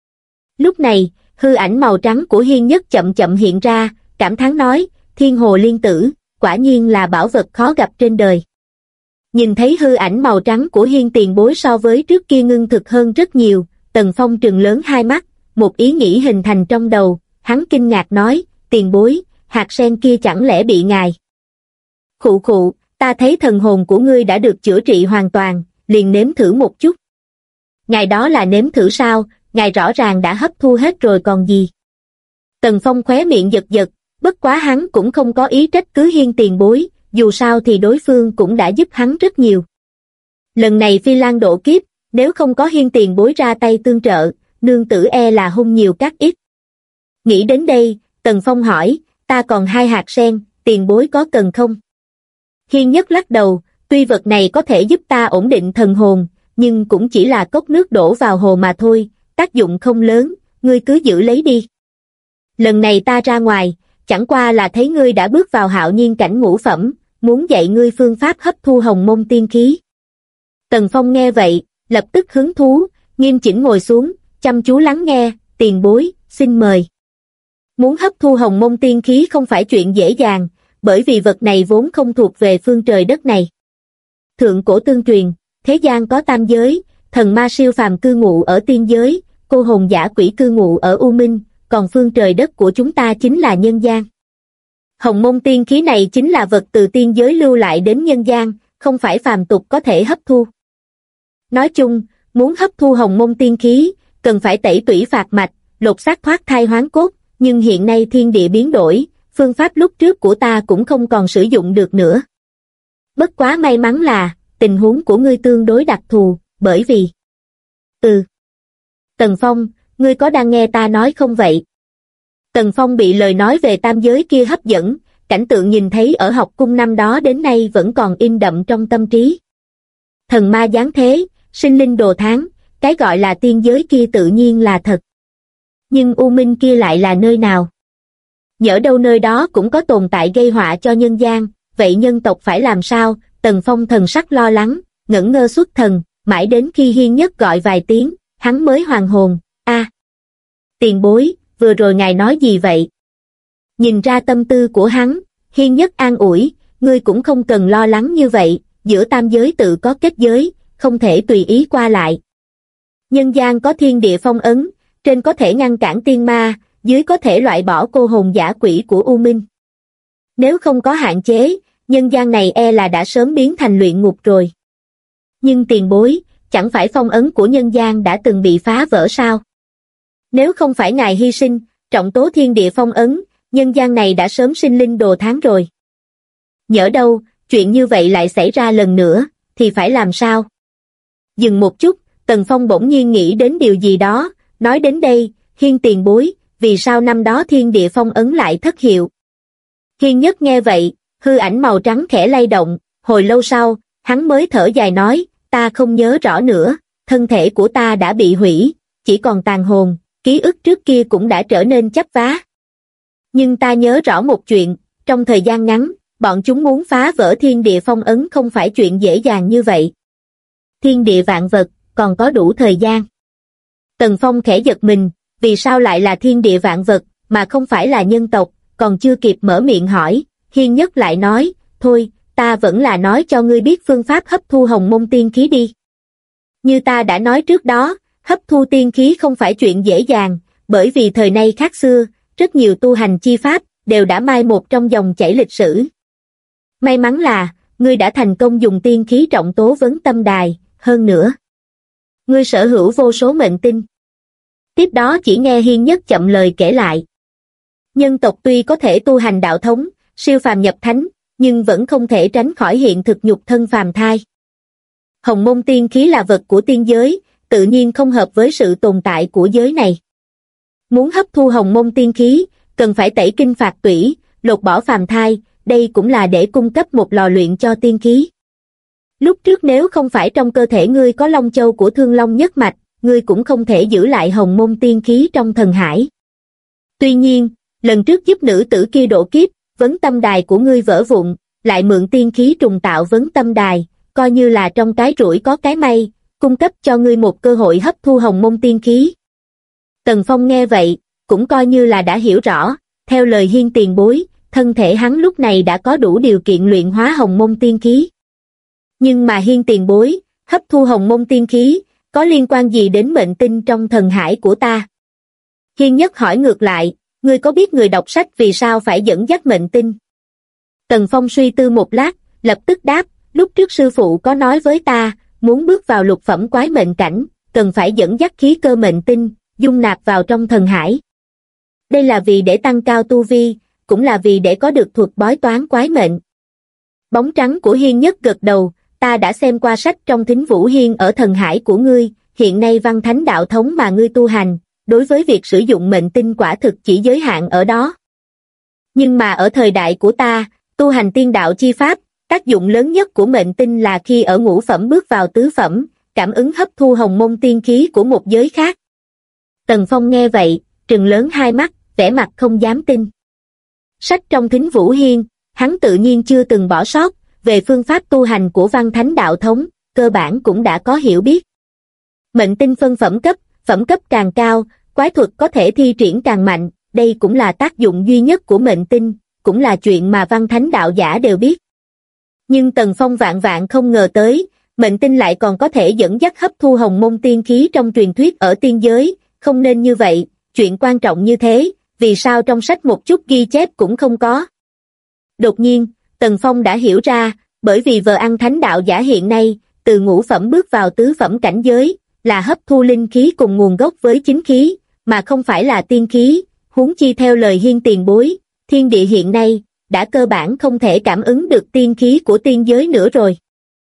Lúc này, hư ảnh màu trắng của Hiên Nhất chậm chậm hiện ra, cảm thán nói, Thiên Hồ Liên Tử, quả nhiên là bảo vật khó gặp trên đời. Nhìn thấy hư ảnh màu trắng của Hiên tiền bối so với trước kia ngưng thực hơn rất nhiều, Tần Phong trừng lớn hai mắt, một ý nghĩ hình thành trong đầu, hắn kinh ngạc nói, tiền bối, hạt sen kia chẳng lẽ bị ngài? Khụ, ta thấy thần hồn của ngươi đã được chữa trị hoàn toàn, liền nếm thử một chút. Ngài đó là nếm thử sao, ngài rõ ràng đã hấp thu hết rồi còn gì. Tần Phong khóe miệng giật giật, bất quá hắn cũng không có ý trách cứ Hiên tiền bối, dù sao thì đối phương cũng đã giúp hắn rất nhiều. Lần này Phi Lan độ kiếp, nếu không có Hiên tiền bối ra tay tương trợ, nương tử e là hung nhiều các ít. Nghĩ đến đây, Tần Phong hỏi, ta còn 2 hạt sen, tiền bối có cần không? Hiên Nhất lắc đầu, Tuy vật này có thể giúp ta ổn định thần hồn, nhưng cũng chỉ là cốc nước đổ vào hồ mà thôi, tác dụng không lớn, ngươi cứ giữ lấy đi. Lần này ta ra ngoài, chẳng qua là thấy ngươi đã bước vào hạo nhiên cảnh ngũ phẩm, muốn dạy ngươi phương pháp hấp thu hồng môn tiên khí. Tần Phong nghe vậy, lập tức hứng thú, nghiêm chỉnh ngồi xuống, chăm chú lắng nghe, tiền bối, xin mời. Muốn hấp thu hồng môn tiên khí không phải chuyện dễ dàng, bởi vì vật này vốn không thuộc về phương trời đất này. Thượng cổ tương truyền, thế gian có tam giới, thần ma siêu phàm cư ngụ ở tiên giới, cô hồn dã quỷ cư ngụ ở U Minh, còn phương trời đất của chúng ta chính là nhân gian. Hồng môn tiên khí này chính là vật từ tiên giới lưu lại đến nhân gian, không phải phàm tục có thể hấp thu. Nói chung, muốn hấp thu hồng môn tiên khí, cần phải tẩy tủy phạt mạch, lột xác thoát thai hoán cốt, nhưng hiện nay thiên địa biến đổi, phương pháp lúc trước của ta cũng không còn sử dụng được nữa. Bất quá may mắn là, tình huống của ngươi tương đối đặc thù, bởi vì... Tần Phong, ngươi có đang nghe ta nói không vậy? Tần Phong bị lời nói về tam giới kia hấp dẫn, cảnh tượng nhìn thấy ở học cung năm đó đến nay vẫn còn in đậm trong tâm trí. Thần ma giáng thế, sinh linh đồ tháng, cái gọi là tiên giới kia tự nhiên là thật. Nhưng U Minh kia lại là nơi nào? Nhỡ đâu nơi đó cũng có tồn tại gây họa cho nhân gian, vậy nhân tộc phải làm sao? Tần Phong thần sắc lo lắng, ngẩn ngơ xuất thần, mãi đến khi Hiên Nhất gọi vài tiếng, hắn mới hoàn hồn. Tiền bối, vừa rồi ngài nói gì vậy? Nhìn ra tâm tư của hắn, Hiên Nhất an ủi, ngươi cũng không cần lo lắng như vậy, giữa tam giới tự có kết giới, không thể tùy ý qua lại. Nhân gian có thiên địa phong ấn, trên có thể ngăn cản tiên ma, dưới có thể loại bỏ cô hồn dã quỷ của U Minh. Nếu không có hạn chế, nhân gian này e là đã sớm biến thành luyện ngục rồi. Nhưng tiền bối, chẳng phải phong ấn của nhân gian đã từng bị phá vỡ sao? Nếu không phải ngài hy sinh, trọng tố thiên địa phong ấn, nhân gian này đã sớm sinh linh đồ tháng rồi. Nhỡ đâu, chuyện như vậy lại xảy ra lần nữa, thì phải làm sao? Dừng một chút, Tần Phong bỗng nhiên nghĩ đến điều gì đó, nói đến đây, Hiên tiền bối, vì sao năm đó thiên địa phong ấn lại thất hiệu? Hiên Nhất nghe vậy, hư ảnh màu trắng khẽ lay động, hồi lâu sau, hắn mới thở dài nói, ta không nhớ rõ nữa, thân thể của ta đã bị hủy, chỉ còn tàn hồn, ký ức trước kia cũng đã trở nên chắp vá. Nhưng ta nhớ rõ một chuyện, trong thời gian ngắn, bọn chúng muốn phá vỡ thiên địa phong ấn không phải chuyện dễ dàng như vậy. Thiên địa vạn vật, còn có đủ thời gian. Tần Phong khẽ giật mình, vì sao lại là thiên địa vạn vật, mà không phải là nhân tộc, còn chưa kịp mở miệng hỏi, Hiên Nhất lại nói, thôi, ta vẫn là nói cho ngươi biết phương pháp hấp thu hồng môn tiên khí đi. Như ta đã nói trước đó, hấp thu tiên khí không phải chuyện dễ dàng, bởi vì thời nay khác xưa, rất nhiều tu hành chi pháp, đều đã mai một trong dòng chảy lịch sử. May mắn là, ngươi đã thành công dùng tiên khí trọng tố vấn tâm đài, hơn nữa. Ngươi sở hữu vô số mệnh tinh. Tiếp đó chỉ nghe Hiên Nhất chậm lời kể lại. Nhân tộc tuy có thể tu hành đạo thống, siêu phàm nhập thánh, nhưng vẫn không thể tránh khỏi hiện thực nhục thân phàm thai. Hồng môn tiên khí là vật của tiên giới, tự nhiên không hợp với sự tồn tại của giới này. Muốn hấp thu hồng môn tiên khí, cần phải tẩy kinh phạt tủy, lột bỏ phàm thai, đây cũng là để cung cấp một lò luyện cho tiên khí. Lúc trước nếu không phải trong cơ thể ngươi có long châu của Thương Long nhất mạch, ngươi cũng không thể giữ lại hồng môn tiên khí trong thần hải. Tuy nhiên, lần trước giúp nữ tử kia độ kiếp, vấn tâm đài của ngươi vỡ vụn, lại mượn tiên khí trùng tạo vấn tâm đài, coi như là trong cái rủi có cái may, cung cấp cho ngươi một cơ hội hấp thu hồng môn tiên khí. Tần Phong nghe vậy, cũng coi như là đã hiểu rõ, theo lời Hiên tiền bối, thân thể hắn lúc này đã có đủ điều kiện luyện hóa hồng môn tiên khí. Nhưng mà Hiên tiền bối, hấp thu hồng môn tiên khí, có liên quan gì đến mệnh tinh trong thần hải của ta? Hiên Nhất hỏi ngược lại, ngươi có biết người đọc sách vì sao phải dẫn dắt mệnh tinh? Tần Phong suy tư một lát, lập tức đáp, lúc trước sư phụ có nói với ta, muốn bước vào lục phẩm quái mệnh cảnh, cần phải dẫn dắt khí cơ mệnh tinh, dung nạp vào trong thần hải. Đây là vì để tăng cao tu vi, cũng là vì để có được thuật bói toán quái mệnh. Bóng trắng của Hiên Nhất gật đầu, ta đã xem qua sách trong Thính Vũ Hiên ở thần hải của ngươi, hiện nay văn thánh đạo thống mà ngươi tu hành, đối với việc sử dụng mệnh tinh quả thực chỉ giới hạn ở đó. Nhưng mà ở thời đại của ta, tu hành tiên đạo chi pháp, Tác dụng lớn nhất của mệnh tinh là khi ở ngũ phẩm bước vào tứ phẩm, cảm ứng hấp thu hồng môn tiên khí của một giới khác. Tần Phong nghe vậy, trừng lớn hai mắt, vẻ mặt không dám tin. Sách trong Thính Vũ Hiên, hắn tự nhiên chưa từng bỏ sót, về phương pháp tu hành của Văn Thánh đạo thống, cơ bản cũng đã có hiểu biết. Mệnh tinh phân phẩm cấp càng cao, quái thuật có thể thi triển càng mạnh, đây cũng là tác dụng duy nhất của mệnh tinh, cũng là chuyện mà Văn Thánh đạo giả đều biết. Nhưng Tần Phong vạn vạn không ngờ tới, mệnh tinh lại còn có thể dẫn dắt hấp thu hồng môn tiên khí trong truyền thuyết ở tiên giới, không nên như vậy, chuyện quan trọng như thế, vì sao trong sách một chút ghi chép cũng không có. Đột nhiên, Tần Phong đã hiểu ra, bởi vì vợ ăn thánh đạo giả hiện nay, từ ngũ phẩm bước vào tứ phẩm cảnh giới, là hấp thu linh khí cùng nguồn gốc với chính khí, mà không phải là tiên khí, huống chi theo lời Hiên tiền bối, thiên địa hiện nay, đã cơ bản không thể cảm ứng được tiên khí của tiên giới nữa rồi.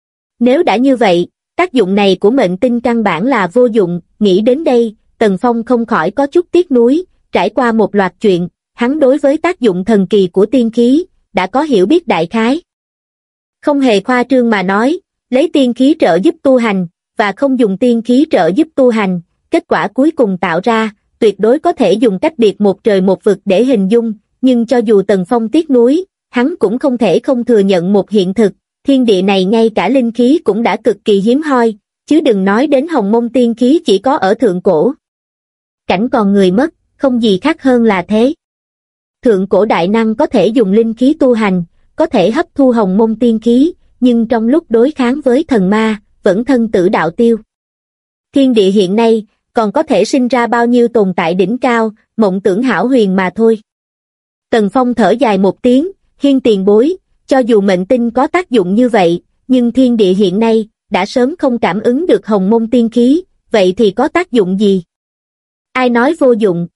Nếu đã như vậy, tác dụng này của mệnh tinh căn bản là vô dụng, nghĩ đến đây, Tần Phong không khỏi có chút tiếc nuối, trải qua một loạt chuyện, hắn đối với tác dụng thần kỳ của tiên khí, đã có hiểu biết đại khái. Không hề khoa trương mà nói, lấy tiên khí trợ giúp tu hành, và không dùng tiên khí trợ giúp tu hành, kết quả cuối cùng tạo ra, tuyệt đối có thể dùng cách biệt một trời một vực để hình dung, nhưng cho dù Tần Phong tiếc nuối, hắn cũng không thể không thừa nhận một hiện thực, thiên địa này ngay cả linh khí cũng đã cực kỳ hiếm hoi, chứ đừng nói đến hồng môn tiên khí chỉ có ở thượng cổ. Cảnh còn người mất, không gì khác hơn là thế. Thượng cổ đại năng có thể dùng linh khí tu hành, có thể hấp thu hồng môn tiên khí, nhưng trong lúc đối kháng với thần ma, vẫn thân tử đạo tiêu. Thiên địa hiện nay, còn có thể sinh ra bao nhiêu tồn tại đỉnh cao, mộng tưởng hão huyền mà thôi. Tần Phong thở dài một tiếng, Hiên tiền bối, cho dù mệnh tinh có tác dụng như vậy, nhưng thiên địa hiện nay, đã sớm không cảm ứng được hồng môn tiên khí, vậy thì có tác dụng gì? Ai nói vô dụng?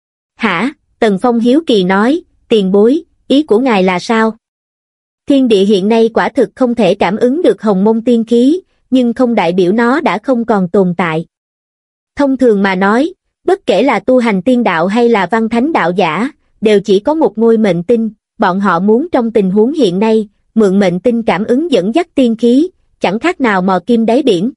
Hả? Tần Phong hiếu kỳ nói, tiền bối, ý của ngài là sao? Thiên địa hiện nay quả thực không thể cảm ứng được hồng môn tiên khí, nhưng không đại biểu nó đã không còn tồn tại. Thông thường mà nói, bất kể là tu hành tiên đạo hay là văn thánh đạo giả, đều chỉ có một ngôi mệnh tinh, bọn họ muốn trong tình huống hiện nay, mượn mệnh tinh cảm ứng dẫn dắt tiên khí, chẳng khác nào mò kim đáy biển.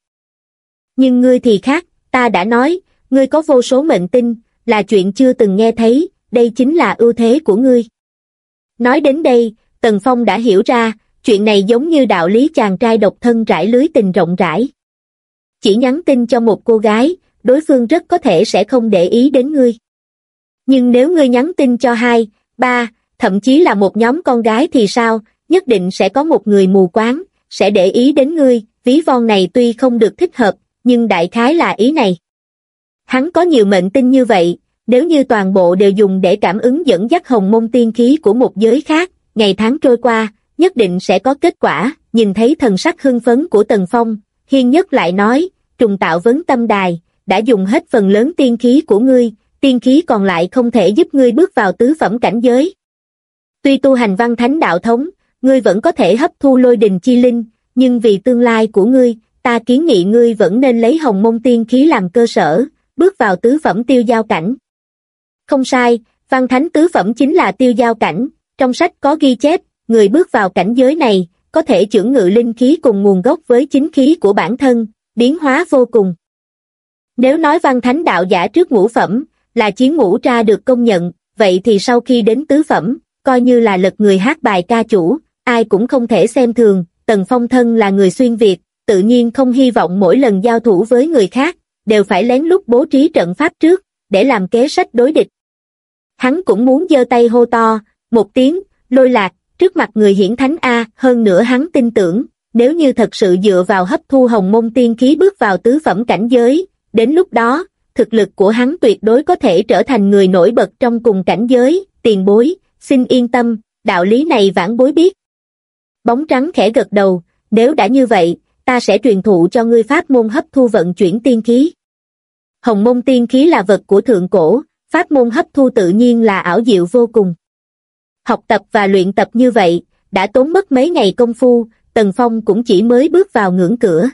Nhưng ngươi thì khác, ta đã nói, ngươi có vô số mệnh tinh, là chuyện chưa từng nghe thấy, đây chính là ưu thế của ngươi. Nói đến đây, Tần Phong đã hiểu ra, chuyện này giống như đạo lý chàng trai độc thân rải lưới tình rộng rãi. Chỉ nhắn tin cho một cô gái, đối phương rất có thể sẽ không để ý đến ngươi. Nhưng nếu ngươi nhắn tin cho 2, 3, thậm chí là một nhóm con gái thì sao, nhất định sẽ có một người mù quáng, sẽ để ý đến ngươi, ví von này tuy không được thích hợp, nhưng đại khái là ý này. Hắn có nhiều mệnh tinh như vậy, nếu như toàn bộ đều dùng để cảm ứng dẫn dắt hồng môn tiên khí của một giới khác, ngày tháng trôi qua, nhất định sẽ có kết quả. Nhìn thấy thần sắc hưng phấn của Tần Phong, Hiên Nhất lại nói, trùng tạo vấn tâm đài, đã dùng hết phần lớn tiên khí của ngươi, tiên khí còn lại không thể giúp ngươi bước vào tứ phẩm cảnh giới. Tuy tu hành văn thánh đạo thống, ngươi vẫn có thể hấp thu lôi đình chi linh, nhưng vì tương lai của ngươi, ta kiến nghị ngươi vẫn nên lấy hồng môn tiên khí làm cơ sở, bước vào tứ phẩm tiêu giao cảnh. Không sai, văn thánh tứ phẩm chính là tiêu giao cảnh, trong sách có ghi chép, người bước vào cảnh giới này, có thể chưởng ngự linh khí cùng nguồn gốc với chính khí của bản thân, biến hóa vô cùng. Nếu nói văn thánh đạo giả trước ngũ phẩm, là chiến ngũ tra được công nhận, vậy thì sau khi đến tứ phẩm, coi như là lật người hát bài ca chủ, ai cũng không thể xem thường. Tần Phong thân là người xuyên Việt, tự nhiên không hy vọng mỗi lần giao thủ với người khác, đều phải lén lút bố trí trận pháp trước, để làm kế sách đối địch. Hắn cũng muốn giơ tay hô to, một tiếng, Lôi Lạc, trước mặt người hiển thánh A, hơn nữa hắn tin tưởng, nếu như thật sự dựa vào hấp thu hồng môn tiên khí bước vào tứ phẩm cảnh giới, đến lúc đó, thực lực của hắn tuyệt đối có thể trở thành người nổi bật trong cùng cảnh giới. Tiền bối, xin yên tâm, đạo lý này vãn bối biết. Bóng trắng khẽ gật đầu, nếu đã như vậy, ta sẽ truyền thụ cho ngươi pháp môn hấp thu vận chuyển tiên khí. Hồng môn tiên khí là vật của thượng cổ, pháp môn hấp thu tự nhiên là ảo diệu vô cùng. Học tập và luyện tập như vậy, đã tốn mất mấy ngày công phu, Tần Phong cũng chỉ mới bước vào ngưỡng cửa.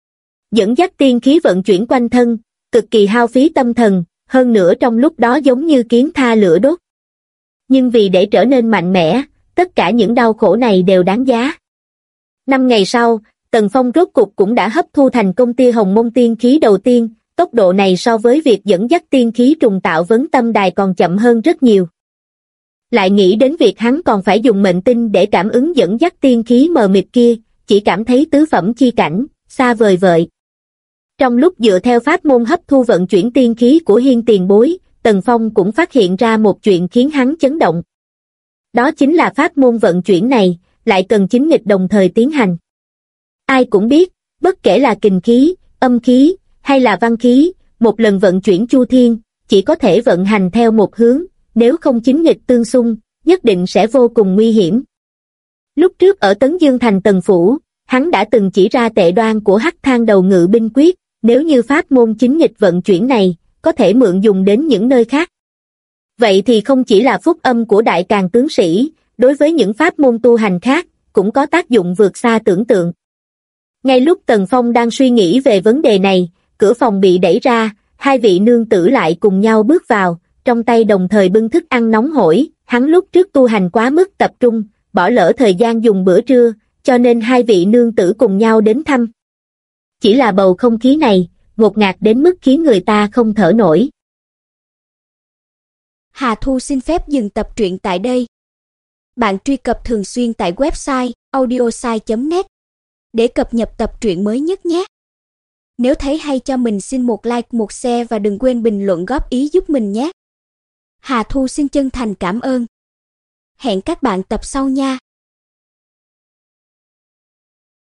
Dẫn dắt tiên khí vận chuyển quanh thân, cực kỳ hao phí tâm thần, hơn nữa trong lúc đó giống như kiến tha lửa đốt. Nhưng vì để trở nên mạnh mẽ, tất cả những đau khổ này đều đáng giá. 5 ngày sau, Tần Phong rốt cục cũng đã hấp thu thành công tia hồng môn tiên khí đầu tiên, tốc độ này so với việc dẫn dắt tiên khí trùng tạo vấn tâm đài còn chậm hơn rất nhiều. Lại nghĩ đến việc hắn còn phải dùng mệnh tinh để cảm ứng dẫn dắt tiên khí mờ mịt kia, chỉ cảm thấy tứ phẩm chi cảnh, xa vời vợi. Trong lúc dựa theo pháp môn hấp thu vận chuyển tiên khí của Hiên tiền bối, Tần Phong cũng phát hiện ra một chuyện khiến hắn chấn động. Đó chính là pháp môn vận chuyển này, lại cần chính nghịch đồng thời tiến hành. Ai cũng biết, bất kể là kình khí, âm khí, hay là văn khí, một lần vận chuyển chu thiên, chỉ có thể vận hành theo một hướng, nếu không chính nghịch tương xung, nhất định sẽ vô cùng nguy hiểm. Lúc trước ở Tấn Dương Thành Tần Phủ, hắn đã từng chỉ ra tệ đoan của Hắc Thang Đầu Ngự Binh Quyết, nếu như pháp môn chính nghịch vận chuyển này, có thể mượn dùng đến những nơi khác. Vậy thì không chỉ là phúc âm của Đại Càn tướng sĩ, đối với những pháp môn tu hành khác, cũng có tác dụng vượt xa tưởng tượng. Ngay lúc Tần Phong đang suy nghĩ về vấn đề này, cửa phòng bị đẩy ra, hai vị nương tử lại cùng nhau bước vào, trong tay đồng thời bưng thức ăn nóng hổi, hắn lúc trước tu hành quá mức tập trung, bỏ lỡ thời gian dùng bữa trưa, cho nên hai vị nương tử cùng nhau đến thăm. Chỉ là bầu không khí này, ngột ngạt đến mức khiến người ta không thở nổi. Hà Thu xin phép dừng tập truyện tại đây. Bạn truy cập thường xuyên tại website audiosai.net để cập nhật tập truyện mới nhất nhé. Nếu thấy hay cho mình xin một like, một share và đừng quên bình luận góp ý giúp mình nhé. Hà Thu xin chân thành cảm ơn. Hẹn các bạn tập sau nha.